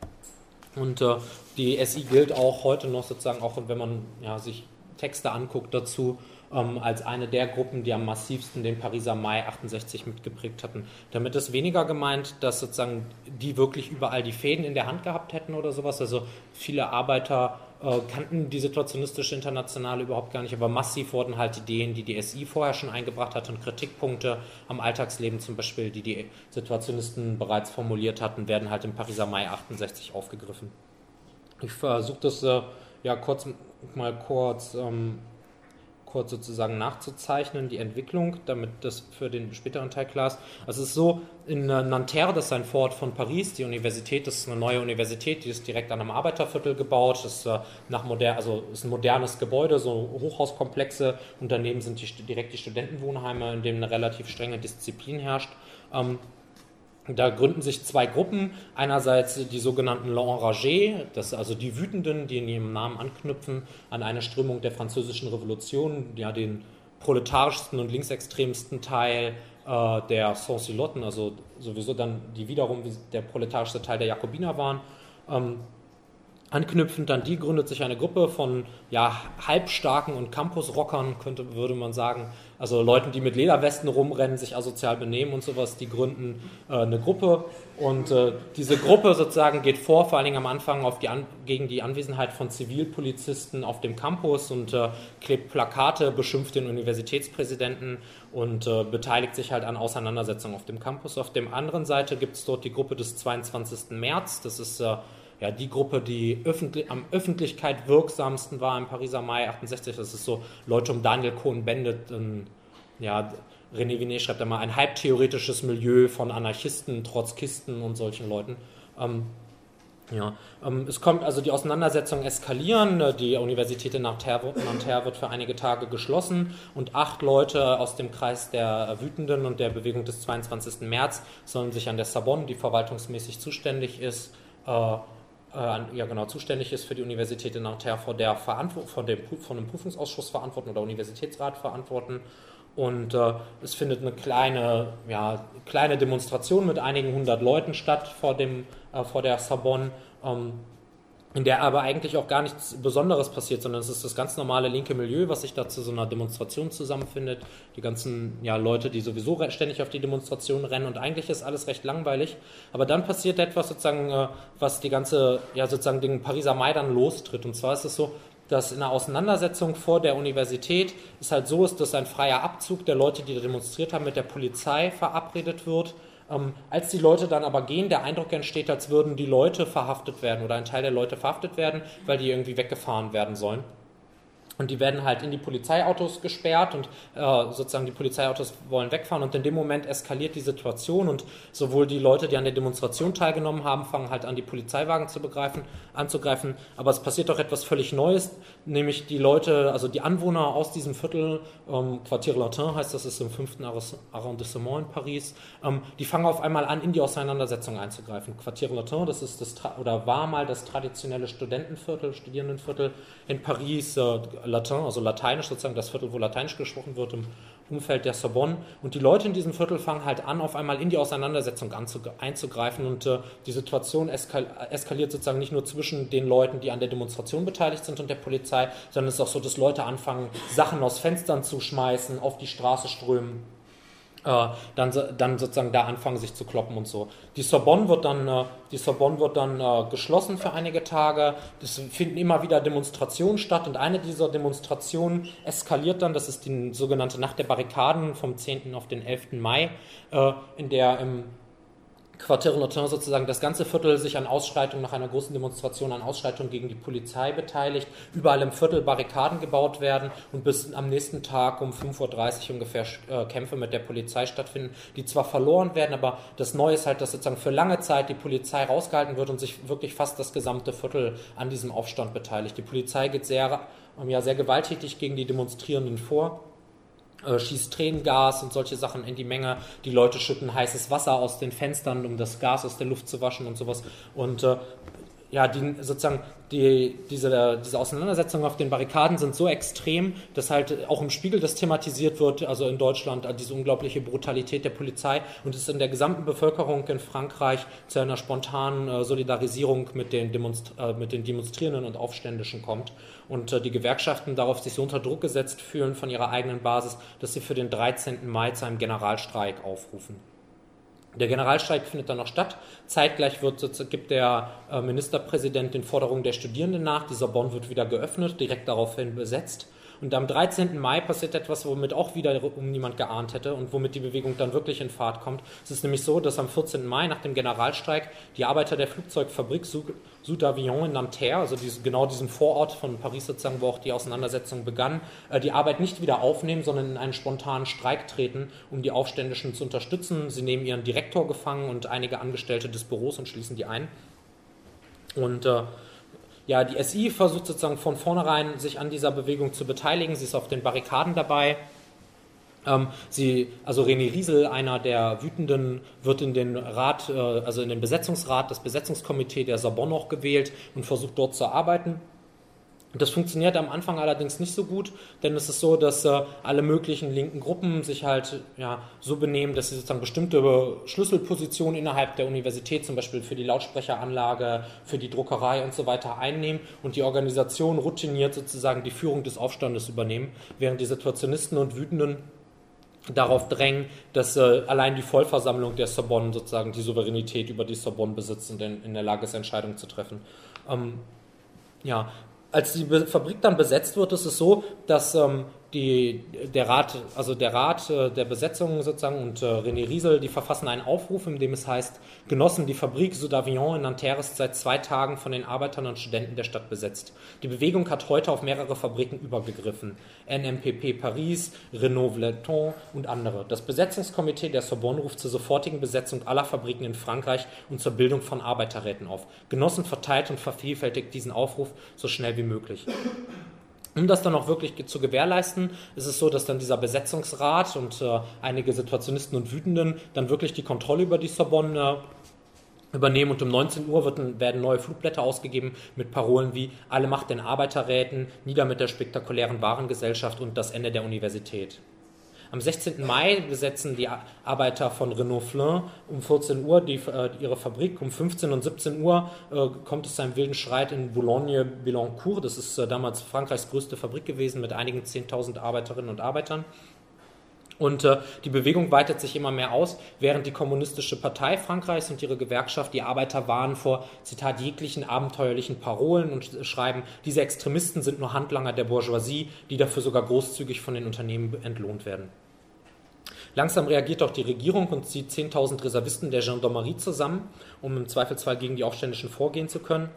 Und äh, die S I gilt auch heute noch sozusagen, auch wenn man ja, sich Texte anguckt dazu, ähm, als eine der Gruppen, die am massivsten den Pariser Mai achtundsechzig mitgeprägt hatten. Damit ist weniger gemeint, dass sozusagen die wirklich überall die Fäden in der Hand gehabt hätten oder sowas. Also viele Arbeiter äh, kannten die situationistische Internationale überhaupt gar nicht, aber massiv wurden halt Ideen, die die S I vorher schon eingebracht hat und Kritikpunkte am Alltagsleben zum Beispiel, die die Situationisten bereits formuliert hatten, werden halt im Pariser Mai achtundsechzig aufgegriffen. Ich versuche das äh, ja kurz mal kurz, ähm, kurz sozusagen nachzuzeichnen, die Entwicklung, damit das für den späteren Teil klar ist. Also es ist so, in äh, Nanterre, das ist ein Vorort von Paris, die Universität, das ist eine neue Universität, die ist direkt an einem Arbeiterviertel gebaut, das ist, äh, nach moder also ist ein modernes Gebäude, so Hochhauskomplexe, und daneben sind die, direkt die Studentenwohnheime, in denen eine relativ strenge Disziplin herrscht. Ähm, Da gründen sich zwei Gruppen, einerseits die sogenannten L'Enragés, das sind also die Wütenden, die in ihrem Namen anknüpfen an eine Strömung der französischen Revolution, ja den proletarischsten und linksextremsten Teil äh, der Sans-Culotten, also sowieso dann die wiederum der proletarischste Teil der Jakobiner waren. Ähm, Anknüpfend an die gründet sich eine Gruppe von ja, halbstarken und Campusrockern, könnte, würde man sagen. Also Leuten, die mit Lederwesten rumrennen, sich asozial benehmen und sowas, die gründen äh, eine Gruppe. Und äh, diese Gruppe sozusagen geht vor, vor allen Dingen am Anfang auf die An- gegen die Anwesenheit von Zivilpolizisten auf dem Campus und äh, klebt Plakate, beschimpft den Universitätspräsidenten und äh, beteiligt sich halt an Auseinandersetzungen auf dem Campus. Auf der anderen Seite gibt es dort die Gruppe des zweiundzwanzigsten März. Das ist äh, ja, die Gruppe, die öffentlich, am Öffentlichkeit wirksamsten war im Pariser Mai achtundsechzig, das ist so Leute um Daniel Cohn-Bendit, ähm, ja, René Vinet schreibt da mal, ein halbtheoretisches Milieu von Anarchisten, Trotzkisten und solchen Leuten. Ähm, ja, ähm, es kommt also, die Auseinandersetzungen eskalieren, die Universität in Nanterre, Nanterre wird für einige Tage geschlossen und acht Leute aus dem Kreis der Wütenden und der Bewegung des zweiundzwanzigsten März sollen sich an der Sorbonne, die verwaltungsmäßig zuständig ist, äh, ja genau, zuständig ist für die Universität in Nanterre, vor, der Verantwort- vor dem, von dem Prüfungsausschuss verantworten oder Universitätsrat verantworten. Und äh, es findet eine kleine, ja, kleine Demonstration mit einigen hundert Leuten statt vor, dem, äh, vor der Sorbonne, ähm, in der aber eigentlich auch gar nichts Besonderes passiert, sondern es ist das ganz normale linke Milieu, was sich da zu so einer Demonstration zusammenfindet. Die ganzen ja, Leute, die sowieso ständig auf die Demonstration rennen, und eigentlich ist alles recht langweilig. Aber dann passiert etwas sozusagen, was die ganze, ja sozusagen den Pariser Mai dann lostritt. Und zwar ist es so, dass in einer Auseinandersetzung vor der Universität es halt so ist, dass ein freier Abzug der Leute, die da demonstriert haben, mit der Polizei verabredet wird. Ähm, als die Leute dann aber gehen, der Eindruck entsteht, als würden die Leute verhaftet werden oder ein Teil der Leute verhaftet werden, weil die irgendwie weggefahren werden sollen. Und die werden halt in die Polizeiautos gesperrt und äh, sozusagen die Polizeiautos wollen wegfahren, und in dem Moment eskaliert die Situation und sowohl die Leute, die an der Demonstration teilgenommen haben, fangen halt an, die Polizeiwagen zu begreifen, anzugreifen, aber es passiert doch etwas völlig Neues, nämlich die Leute, also die Anwohner aus diesem Viertel, ähm, Quartier Latin heißt das, ist im fünften Arrondissement in Paris, ähm, die fangen auf einmal an, in die Auseinandersetzung einzugreifen. Quartier Latin, das ist das, oder war mal das traditionelle Studentenviertel, Studierendenviertel in Paris, äh, Latin, also lateinisch sozusagen, das Viertel, wo lateinisch gesprochen wird im Umfeld der Sorbonne. Und die Leute in diesem Viertel fangen halt an, auf einmal in die Auseinandersetzung einzugreifen, und äh, die Situation eskal eskaliert sozusagen nicht nur zwischen den Leuten, die an der Demonstration beteiligt sind, und der Polizei, sondern es ist auch so, dass Leute anfangen, Sachen aus Fenstern zu schmeißen, auf die Straße strömen. Äh, dann, dann sozusagen da anfangen, sich zu kloppen und so. Die Sorbonne wird dann, äh, die Sorbonne wird dann äh, geschlossen für einige Tage. Es finden immer wieder Demonstrationen statt, und eine dieser Demonstrationen eskaliert dann, das ist die sogenannte Nacht der Barrikaden vom zehnten auf den elften Mai, äh, in der im Quartier Latin sozusagen das ganze Viertel sich an Ausschreitungen, nach einer großen Demonstration an Ausschreitungen gegen die Polizei beteiligt, überall im Viertel Barrikaden gebaut werden und bis am nächsten Tag um fünf Uhr dreißig ungefähr äh, Kämpfe mit der Polizei stattfinden, die zwar verloren werden, aber das Neue ist halt, dass sozusagen für lange Zeit die Polizei rausgehalten wird und sich wirklich fast das gesamte Viertel an diesem Aufstand beteiligt. Die Polizei geht sehr, ja, sehr gewalttätig gegen die Demonstrierenden vor. äh, schießt Tränengas und solche Sachen in die Menge. Die Leute schütten heißes Wasser aus den Fenstern, um das Gas aus der Luft zu waschen und sowas. Und äh, ja, die, sozusagen die, diese, diese Auseinandersetzungen auf den Barrikaden sind so extrem, dass halt auch im Spiegel das thematisiert wird, also in Deutschland, diese unglaubliche Brutalität der Polizei, und es in der gesamten Bevölkerung in Frankreich zu einer spontanen äh, Solidarisierung mit den, Demonst- äh, mit den Demonstrierenden und Aufständischen kommt. Und äh, die Gewerkschaften darauf sich so unter Druck gesetzt fühlen von ihrer eigenen Basis, dass sie für den dreizehnten Mai zu einem Generalstreik aufrufen. Der Generalstreik findet dann noch statt. Zeitgleich wird, gibt der Ministerpräsident den Forderungen der Studierenden nach. Die Sorbonne wird wieder geöffnet, direkt daraufhin besetzt. Und am dreizehnten Mai passiert etwas, womit auch wiederum niemand geahnt hätte und womit die Bewegung dann wirklich in Fahrt kommt. Es ist nämlich so, dass am vierzehnten Mai nach dem Generalstreik die Arbeiter der Flugzeugfabrik Sud-Avion in Nanterre, also diese, genau diesem Vorort von Paris sozusagen, wo auch die Auseinandersetzung begann, die Arbeit nicht wieder aufnehmen, sondern in einen spontanen Streik treten, um die Aufständischen zu unterstützen. Sie nehmen ihren Direktor gefangen und einige Angestellte des Büros und schließen die ein. Und äh, Ja, die S I versucht sozusagen von vornherein, sich an dieser Bewegung zu beteiligen. Sie ist auf den Barrikaden dabei. Ähm, sie, also René Riesel, einer der Wütenden, wird in den Rat, äh, also in den Besetzungsrat, das Besetzungskomitee der Sorbonne auch gewählt und versucht dort zu arbeiten. Das funktioniert am Anfang allerdings nicht so gut, denn es ist so, dass äh, alle möglichen linken Gruppen sich halt ja, so benehmen, dass sie sozusagen bestimmte Schlüsselpositionen innerhalb der Universität, zum Beispiel für die Lautsprecheranlage, für die Druckerei und so weiter einnehmen und die Organisation routiniert sozusagen die Führung des Aufstandes übernehmen, während die Situationisten und Wütenden darauf drängen, dass äh, allein die Vollversammlung der Sorbonne sozusagen die Souveränität über die Sorbonne besitzt und in, in der Lage ist, Entscheidungen zu treffen. Ähm, ja, Als die Fabrik dann besetzt wird, ist es so, dass ähm, die, der Rat, also der Rat äh, der Besetzung sozusagen und äh, René Riesel, die verfassen einen Aufruf, in dem es heißt: Genossen, die Fabrik Sud-Avion in Nanterre ist seit zwei Tagen von den Arbeitern und Studenten der Stadt besetzt. Die Bewegung hat heute auf mehrere Fabriken übergegriffen. N M P P Paris, Renault Vleton und andere. Das Besetzungskomitee der Sorbonne ruft zur sofortigen Besetzung aller Fabriken in Frankreich und zur Bildung von Arbeiterräten auf. Genossen, verteilt und vervielfältigt diesen Aufruf so schnell wie möglich. Um das dann auch wirklich zu gewährleisten, ist es so, dass dann dieser Besetzungsrat und äh, einige Situationisten und Wütenden dann wirklich die Kontrolle über die Sorbonne äh, übernehmen, und um neunzehn Uhr wird, werden neue Flugblätter ausgegeben mit Parolen wie „Alle Macht den Arbeiterräten", „Nieder mit der spektakulären Warengesellschaft" und „Das Ende der Universität". Am sechzehnten Mai besetzen die Arbeiter von Renault Flin um vierzehn Uhr die, äh, ihre Fabrik. Um fünfzehn und siebzehn Uhr äh, kommt es zu einem wilden Streit in Boulogne-Billancourt. Das ist äh, damals Frankreichs größte Fabrik gewesen mit einigen zehntausend Arbeiterinnen und Arbeitern. Und äh, die Bewegung weitet sich immer mehr aus, während die Kommunistische Partei Frankreichs und ihre Gewerkschaft die Arbeiter warnen vor, Zitat, jeglichen abenteuerlichen Parolen und schreiben, diese Extremisten sind nur Handlanger der Bourgeoisie, die dafür sogar großzügig von den Unternehmen entlohnt werden. Langsam reagiert auch die Regierung und zieht zehntausend Reservisten der Gendarmerie zusammen, um im Zweifelsfall gegen die Aufständischen vorgehen zu können.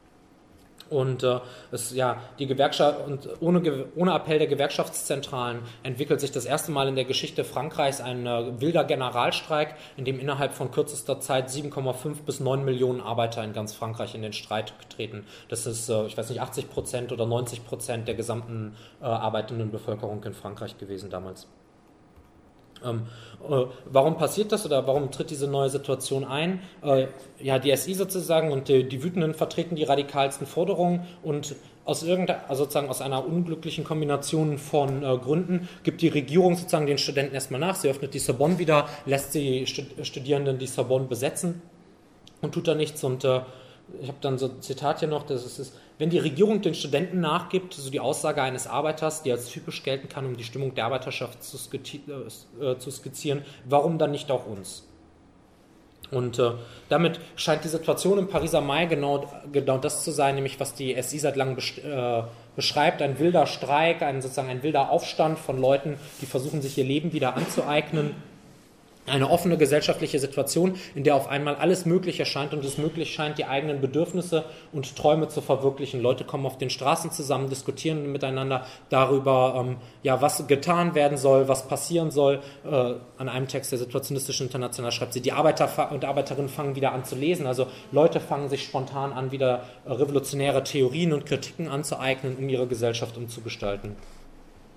Und äh, es, ja, die Gewerkschaft und ohne, ohne Appell der Gewerkschaftszentralen entwickelt sich das erste Mal in der Geschichte Frankreichs ein äh, wilder Generalstreik, in dem innerhalb von kürzester Zeit sieben Komma fünf bis neun Millionen Arbeiter in ganz Frankreich in den Streit treten. Das ist, äh, ich weiß nicht, achtzig Prozent oder neunzig Prozent der gesamten äh, arbeitenden Bevölkerung in Frankreich gewesen damals. Ähm, äh, warum passiert das oder warum tritt diese neue Situation ein? Äh, ja, die S I sozusagen und die, die Wütenden vertreten die radikalsten Forderungen, und aus irgendeiner, also sozusagen aus einer unglücklichen Kombination von äh, Gründen gibt die Regierung sozusagen den Studenten erstmal nach. Sie öffnet die Sorbonne wieder, lässt die Stud- Studierenden die Sorbonne besetzen und tut da nichts. Und äh, ich habe dann so ein Zitat hier noch, das ist, wenn die Regierung den Studenten nachgibt, so die Aussage eines Arbeiters, die als typisch gelten kann, um die Stimmung der Arbeiterschaft zu, skizzi- äh, zu skizzieren, warum dann nicht auch uns? Und äh, damit scheint die Situation im Pariser Mai genau, genau das zu sein, nämlich was die S I seit langem best- äh, beschreibt, ein wilder Streik, ein, sozusagen ein wilder Aufstand von Leuten, die versuchen, sich ihr Leben wieder anzueignen. Eine offene gesellschaftliche Situation, in der auf einmal alles möglich erscheint und es möglich scheint, die eigenen Bedürfnisse und Träume zu verwirklichen. Leute kommen auf den Straßen zusammen, diskutieren miteinander darüber, ähm, ja, was getan werden soll, was passieren soll. Äh, an einem Text der Situationistischen International schreibt sie, die Arbeiter und Arbeiterinnen fangen wieder an zu lesen. Also Leute fangen sich spontan an, wieder äh, revolutionäre Theorien und Kritiken anzueignen, um ihre Gesellschaft umzugestalten.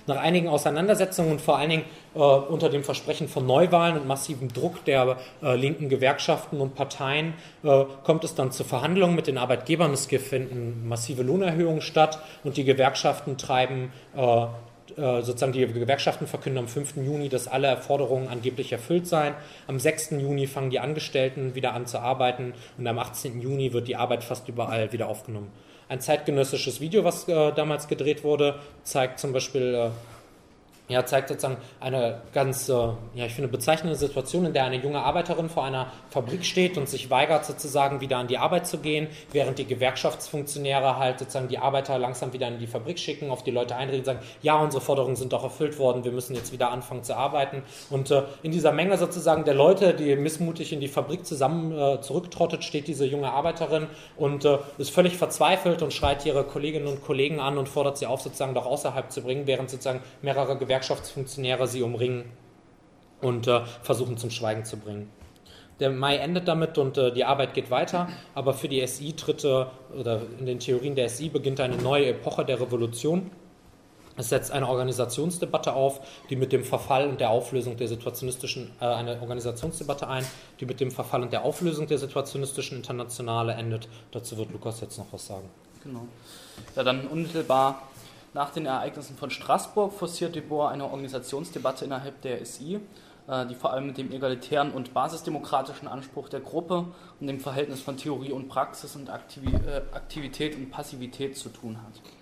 Nach einigen Auseinandersetzungen und vor allen Dingen äh, unter dem Versprechen von Neuwahlen und massivem Druck der äh, linken Gewerkschaften und Parteien äh, kommt es dann zu Verhandlungen mit den Arbeitgebern. Es finden massive Lohnerhöhungen statt und die Gewerkschaften treiben äh, sozusagen die Gewerkschaften verkünden am fünften Juni, dass alle Forderungen angeblich erfüllt seien. Am sechsten Juni fangen die Angestellten wieder an zu arbeiten und am achtzehnten Juni wird die Arbeit fast überall wieder aufgenommen. Ein zeitgenössisches Video, was äh, damals gedreht wurde, zeigt zum Beispiel äh, ja, zeigt sozusagen eine ganz, äh, ja, ich finde, bezeichnende Situation, in der eine junge Arbeiterin vor einer Fabrik steht und sich weigert, sozusagen wieder an die Arbeit zu gehen, während die Gewerkschaftsfunktionäre halt sozusagen die Arbeiter langsam wieder in die Fabrik schicken, auf die Leute einreden und sagen, ja, unsere Forderungen sind doch erfüllt worden, wir müssen jetzt wieder anfangen zu arbeiten. Und äh, in dieser Menge sozusagen der Leute, die missmutig in die Fabrik zusammen äh, zurücktrottet, steht diese junge Arbeiterin und äh, ist völlig verzweifelt und schreit ihre Kolleginnen und Kollegen an und fordert sie auf, sozusagen doch außerhalb zu bringen, während sozusagen mehrere Gewerkschaften Gewerkschaftsfunktionäre sie umringen und äh, versuchen zum Schweigen zu bringen. Der Mai endet damit und äh, die Arbeit geht weiter, aber für die S I tritt, äh, oder in den Theorien der S I beginnt eine neue Epoche der Revolution. Es setzt eine Organisationsdebatte auf, die mit dem Verfall und der Auflösung der situationistischen, äh, eine Organisationsdebatte ein, die mit dem Verfall und der Auflösung der situationistischen Internationale endet. Dazu wird Lukas jetzt noch was sagen. Genau. Ja, dann unmittelbar nach den Ereignissen von Straßburg forciert Debord eine Organisationsdebatte innerhalb der S I, die vor allem mit dem egalitären und basisdemokratischen Anspruch der Gruppe und dem Verhältnis von Theorie und Praxis und Aktivität und Passivität zu tun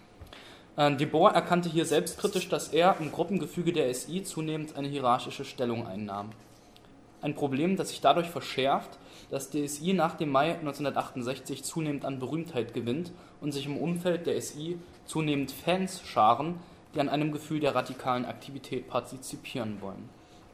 hat. Debord erkannte hier selbstkritisch, dass er im Gruppengefüge der S I zunehmend eine hierarchische Stellung einnahm. Ein Problem, das sich dadurch verschärft, dass die S I nach dem Mai neunzehnhundertachtundsechzig zunehmend an Berühmtheit gewinnt und sich im Umfeld der S I zunehmend Fans scharen, die an einem Gefühl der radikalen Aktivität partizipieren wollen.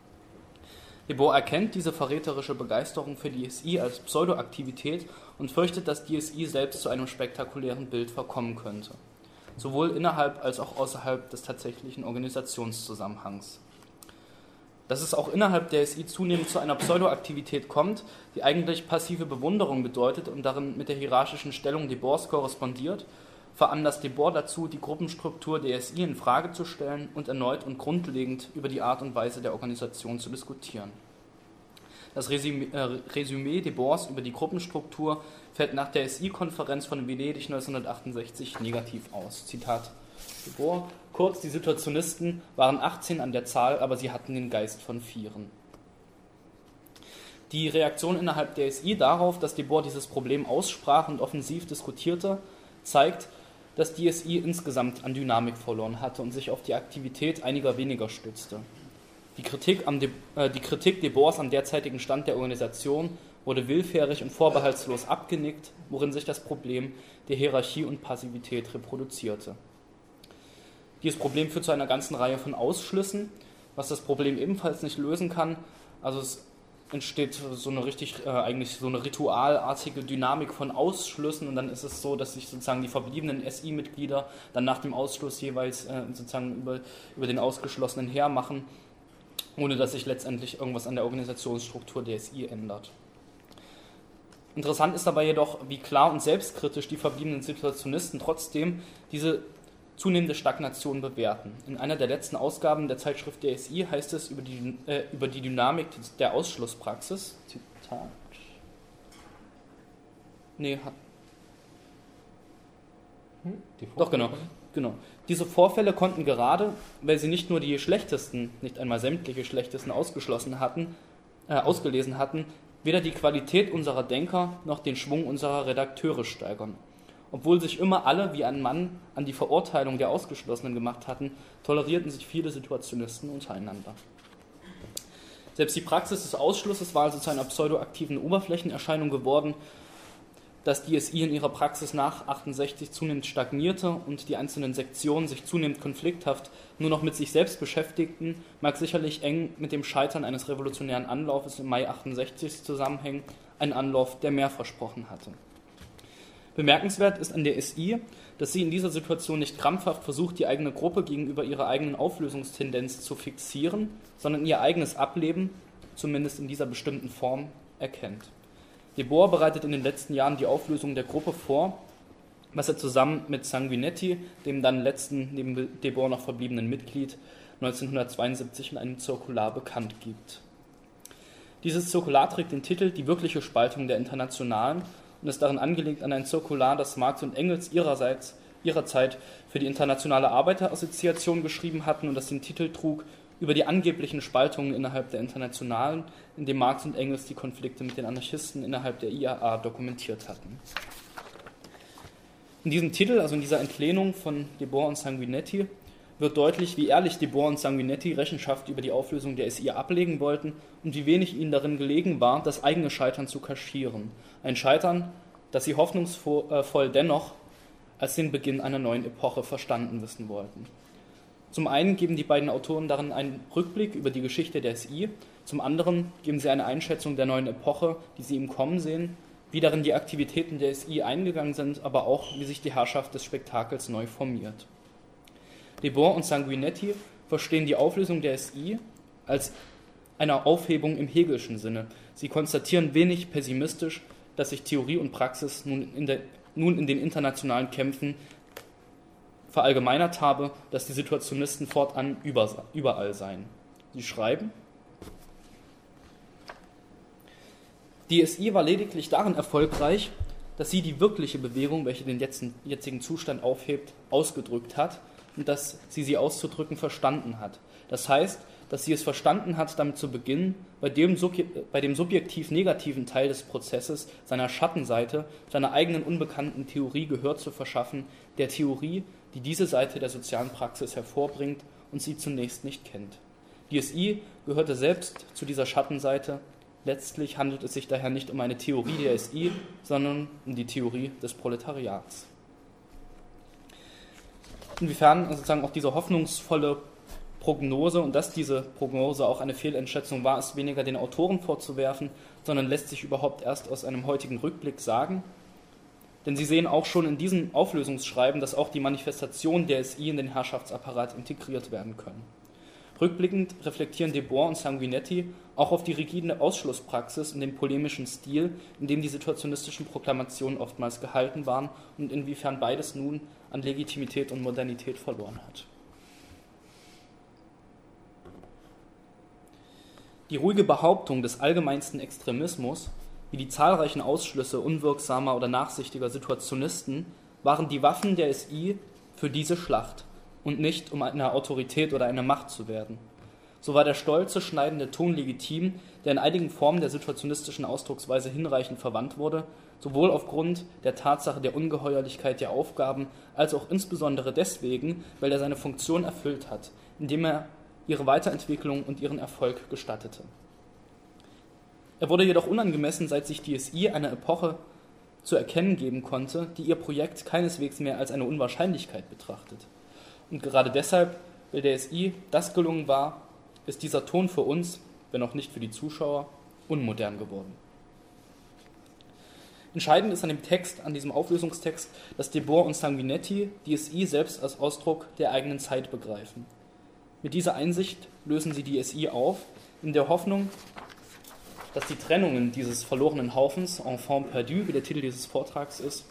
Debord erkennt diese verräterische Begeisterung für die S I als Pseudoaktivität und fürchtet, dass die S I selbst zu einem spektakulären Bild verkommen könnte, sowohl innerhalb als auch außerhalb des tatsächlichen Organisationszusammenhangs. Dass es auch innerhalb der S I zunehmend zu einer Pseudoaktivität kommt, die eigentlich passive Bewunderung bedeutet und darin mit der hierarchischen Stellung Debords korrespondiert, veranlasst Debord dazu, die Gruppenstruktur der S I in Frage zu stellen und erneut und grundlegend über die Art und Weise der Organisation zu diskutieren. Das Resümee, äh, Resümee Debords über die Gruppenstruktur fällt nach der S I-Konferenz von Venedig neunzehnhundertachtundsechzig negativ aus. Zitat Debord: Kurz, die Situationisten waren achtzehn an der Zahl, aber sie hatten den Geist von Vieren. Die Reaktion innerhalb der S I darauf, dass Debord dieses Problem aussprach und offensiv diskutierte, zeigt, dass die S I insgesamt an Dynamik verloren hatte und sich auf die Aktivität einiger weniger stützte. Die Kritik, am De- äh, die Kritik Debords am derzeitigen Stand der Organisation wurde willfährig und vorbehaltslos abgenickt, worin sich das Problem der Hierarchie und Passivität reproduzierte. Dieses Problem führt zu einer ganzen Reihe von Ausschlüssen, was das Problem ebenfalls nicht lösen kann. Also es entsteht so eine richtig, äh, eigentlich so eine ritualartige Dynamik von Ausschlüssen und dann ist es so, dass sich sozusagen die verbliebenen S I-Mitglieder dann nach dem Ausschluss jeweils äh, sozusagen über, über den Ausgeschlossenen hermachen, ohne dass sich letztendlich irgendwas an der Organisationsstruktur der S I ändert. Interessant ist dabei jedoch, wie klar und selbstkritisch die verbliebenen Situationisten trotzdem diese zunehmende Stagnation bewerten. In einer der letzten Ausgaben der Zeitschrift der S I heißt es über die, äh, über die Dynamik der Ausschlusspraxis, Zitat, nee, hat, hm? doch genau, genau, diese Vorfälle konnten gerade, weil sie nicht nur die schlechtesten, nicht einmal sämtliche schlechtesten ausgeschlossen hatten, äh, ausgelesen hatten, weder die Qualität unserer Denker noch den Schwung unserer Redakteure steigern. Obwohl sich immer alle wie ein Mann an die Verurteilung der Ausgeschlossenen gemacht hatten, tolerierten sich viele Situationisten untereinander. Selbst die Praxis des Ausschlusses war also zu einer pseudoaktiven Oberflächenerscheinung geworden. Dass die S I in ihrer Praxis nach achtundsechzig zunehmend stagnierte und die einzelnen Sektionen sich zunehmend konflikthaft nur noch mit sich selbst beschäftigten, mag sicherlich eng mit dem Scheitern eines revolutionären Anlaufes im Mai achtundsechzig zusammenhängen, ein Anlauf, der mehr versprochen hatte. Bemerkenswert ist an der S I, dass sie in dieser Situation nicht krampfhaft versucht, die eigene Gruppe gegenüber ihrer eigenen Auflösungstendenz zu fixieren, sondern ihr eigenes Ableben, zumindest in dieser bestimmten Form, erkennt. Debord bereitet in den letzten Jahren die Auflösung der Gruppe vor was er zusammen mit Sanguinetti, dem dann letzten neben Debord noch verbliebenen Mitglied, neunzehnhundertzweiundsiebzig in einem Zirkular bekannt gibt. Dieses Zirkular trägt den Titel Die wirkliche Spaltung der Internationalen und ist darin angelegt an ein Zirkular, das Marx und Engels ihrerseits, ihrer Zeit für die Internationale Arbeiterassoziation geschrieben hatten und das den Titel trug über die angeblichen Spaltungen innerhalb der Internationalen, in dem Marx und Engels die Konflikte mit den Anarchisten innerhalb der I A A dokumentiert hatten. In diesem Titel, also in dieser Entlehnung von Debord und Sanguinetti, wird deutlich, wie ehrlich Debord und Sanguinetti Rechenschaft über die Auflösung der S I ablegen wollten und wie wenig ihnen darin gelegen war, das eigene Scheitern zu kaschieren. Ein Scheitern, das sie hoffnungsvoll dennoch als den Beginn einer neuen Epoche verstanden wissen wollten. Zum einen geben die beiden Autoren darin einen Rückblick über die Geschichte der S I, zum anderen geben sie eine Einschätzung der neuen Epoche, die sie im Kommen sehen, wie darin die Aktivitäten der S I eingegangen sind, aber auch, wie sich die Herrschaft des Spektakels neu formiert. Debord und Sanguinetti verstehen die Auflösung der S I als eine Aufhebung im Hegelschen Sinne. Sie konstatieren wenig pessimistisch, dass sich Theorie und Praxis nun in, der, nun in den internationalen Kämpfen verallgemeinert habe, dass die Situationisten fortan überall seien. Sie schreiben: Die S I war lediglich darin erfolgreich, dass sie die wirkliche Bewegung, welche den jetzigen Zustand aufhebt, ausgedrückt hat und dass sie sie auszudrücken verstanden hat. Das heißt, dass sie es verstanden hat, damit zu beginnen, bei dem, bei dem subjektiv negativen Teil des Prozesses, seiner Schattenseite, seiner eigenen unbekannten Theorie Gehör zu verschaffen, der Theorie, die diese Seite der sozialen Praxis hervorbringt und sie zunächst nicht kennt. Die S I gehörte selbst zu dieser Schattenseite. Letztlich handelt es sich daher nicht um eine Theorie der S I, sondern um die Theorie des Proletariats. Inwiefern sozusagen auch diese hoffnungsvolle Prognose und dass diese Prognose auch eine Fehleinschätzung war, ist weniger den Autoren vorzuwerfen, sondern lässt sich überhaupt erst aus einem heutigen Rückblick sagen. Denn sie sehen auch schon in diesem Auflösungsschreiben, dass auch die Manifestationen der S I in den Herrschaftsapparat integriert werden können. Rückblickend reflektieren Debord und Sanguinetti auch auf die rigide Ausschlusspraxis und den polemischen Stil, in dem die situationistischen Proklamationen oftmals gehalten waren und inwiefern beides nun an Legitimität und Modernität verloren hat. Die ruhige Behauptung des allgemeinsten Extremismus, wie die zahlreichen Ausschlüsse unwirksamer oder nachsichtiger Situationisten, waren die Waffen der S I für diese Schlacht und nicht, um eine Autorität oder eine Macht zu werden. So war der stolze, schneidende Ton legitim, der in einigen Formen der situationistischen Ausdrucksweise hinreichend verwandt wurde, sowohl aufgrund der Tatsache der Ungeheuerlichkeit der Aufgaben, als auch insbesondere deswegen, weil er seine Funktion erfüllt hat, indem er ihre Weiterentwicklung und ihren Erfolg gestattete. Er wurde jedoch unangemessen, seit sich die S I einer Epoche zu erkennen geben konnte, die ihr Projekt keineswegs mehr als eine Unwahrscheinlichkeit betrachtet. Und gerade deshalb, weil der S I das gelungen war, ist dieser Ton für uns, wenn auch nicht für die Zuschauer, unmodern geworden. Entscheidend ist an dem Text, an diesem Auflösungstext, dass Debord und Sanguinetti die S I selbst als Ausdruck der eigenen Zeit begreifen. Mit dieser Einsicht lösen sie die S I auf, in der Hoffnung, dass die Trennungen dieses verlorenen Haufens, Enfant perdu, wie der Titel dieses Vortrags ist,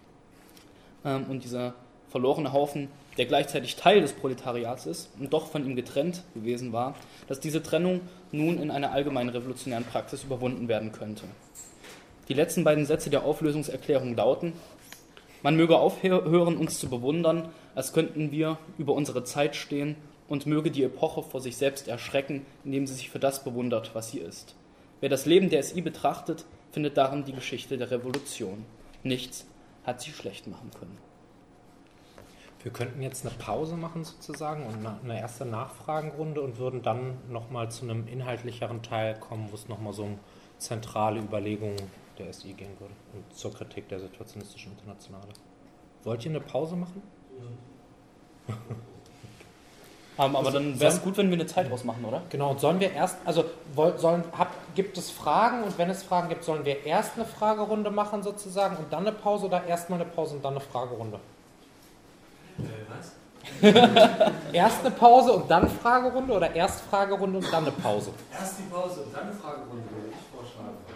ähm, und dieser verlorene Haufen, der gleichzeitig Teil des Proletariats ist und doch von ihm getrennt gewesen war, dass diese Trennung nun in einer allgemeinen revolutionären Praxis überwunden werden könnte. Die letzten beiden Sätze der Auflösungserklärung lauten: Man möge aufhören, uns zu bewundern, als könnten wir über unsere Zeit stehen, und möge die Epoche vor sich selbst erschrecken, indem sie sich für das bewundert, was sie ist. Wer das Leben der S I betrachtet, findet darin die Geschichte der Revolution. Nichts hat sie schlecht machen können. Wir könnten jetzt eine Pause machen sozusagen und eine erste Nachfragenrunde und würden dann nochmal zu einem inhaltlicheren Teil kommen, wo es nochmal so um zentrale Überlegungen der S I gehen würde und zur Kritik der situationistischen Internationale. Wollt ihr eine Pause machen? Ja. Um, aber also, dann wäre es gut, wenn wir eine Zeit ausmachen, oder? Genau, und sollen wir erst, also sollen, hab, gibt es Fragen und wenn es Fragen gibt, sollen wir erst eine Fragerunde machen sozusagen und dann eine Pause oder erst mal eine Pause und dann eine Fragerunde? Äh, was? Erst eine Pause und dann Fragerunde oder erst Fragerunde und dann eine Pause? Erst die Pause und dann eine Fragerunde, würde ich vorschlagen.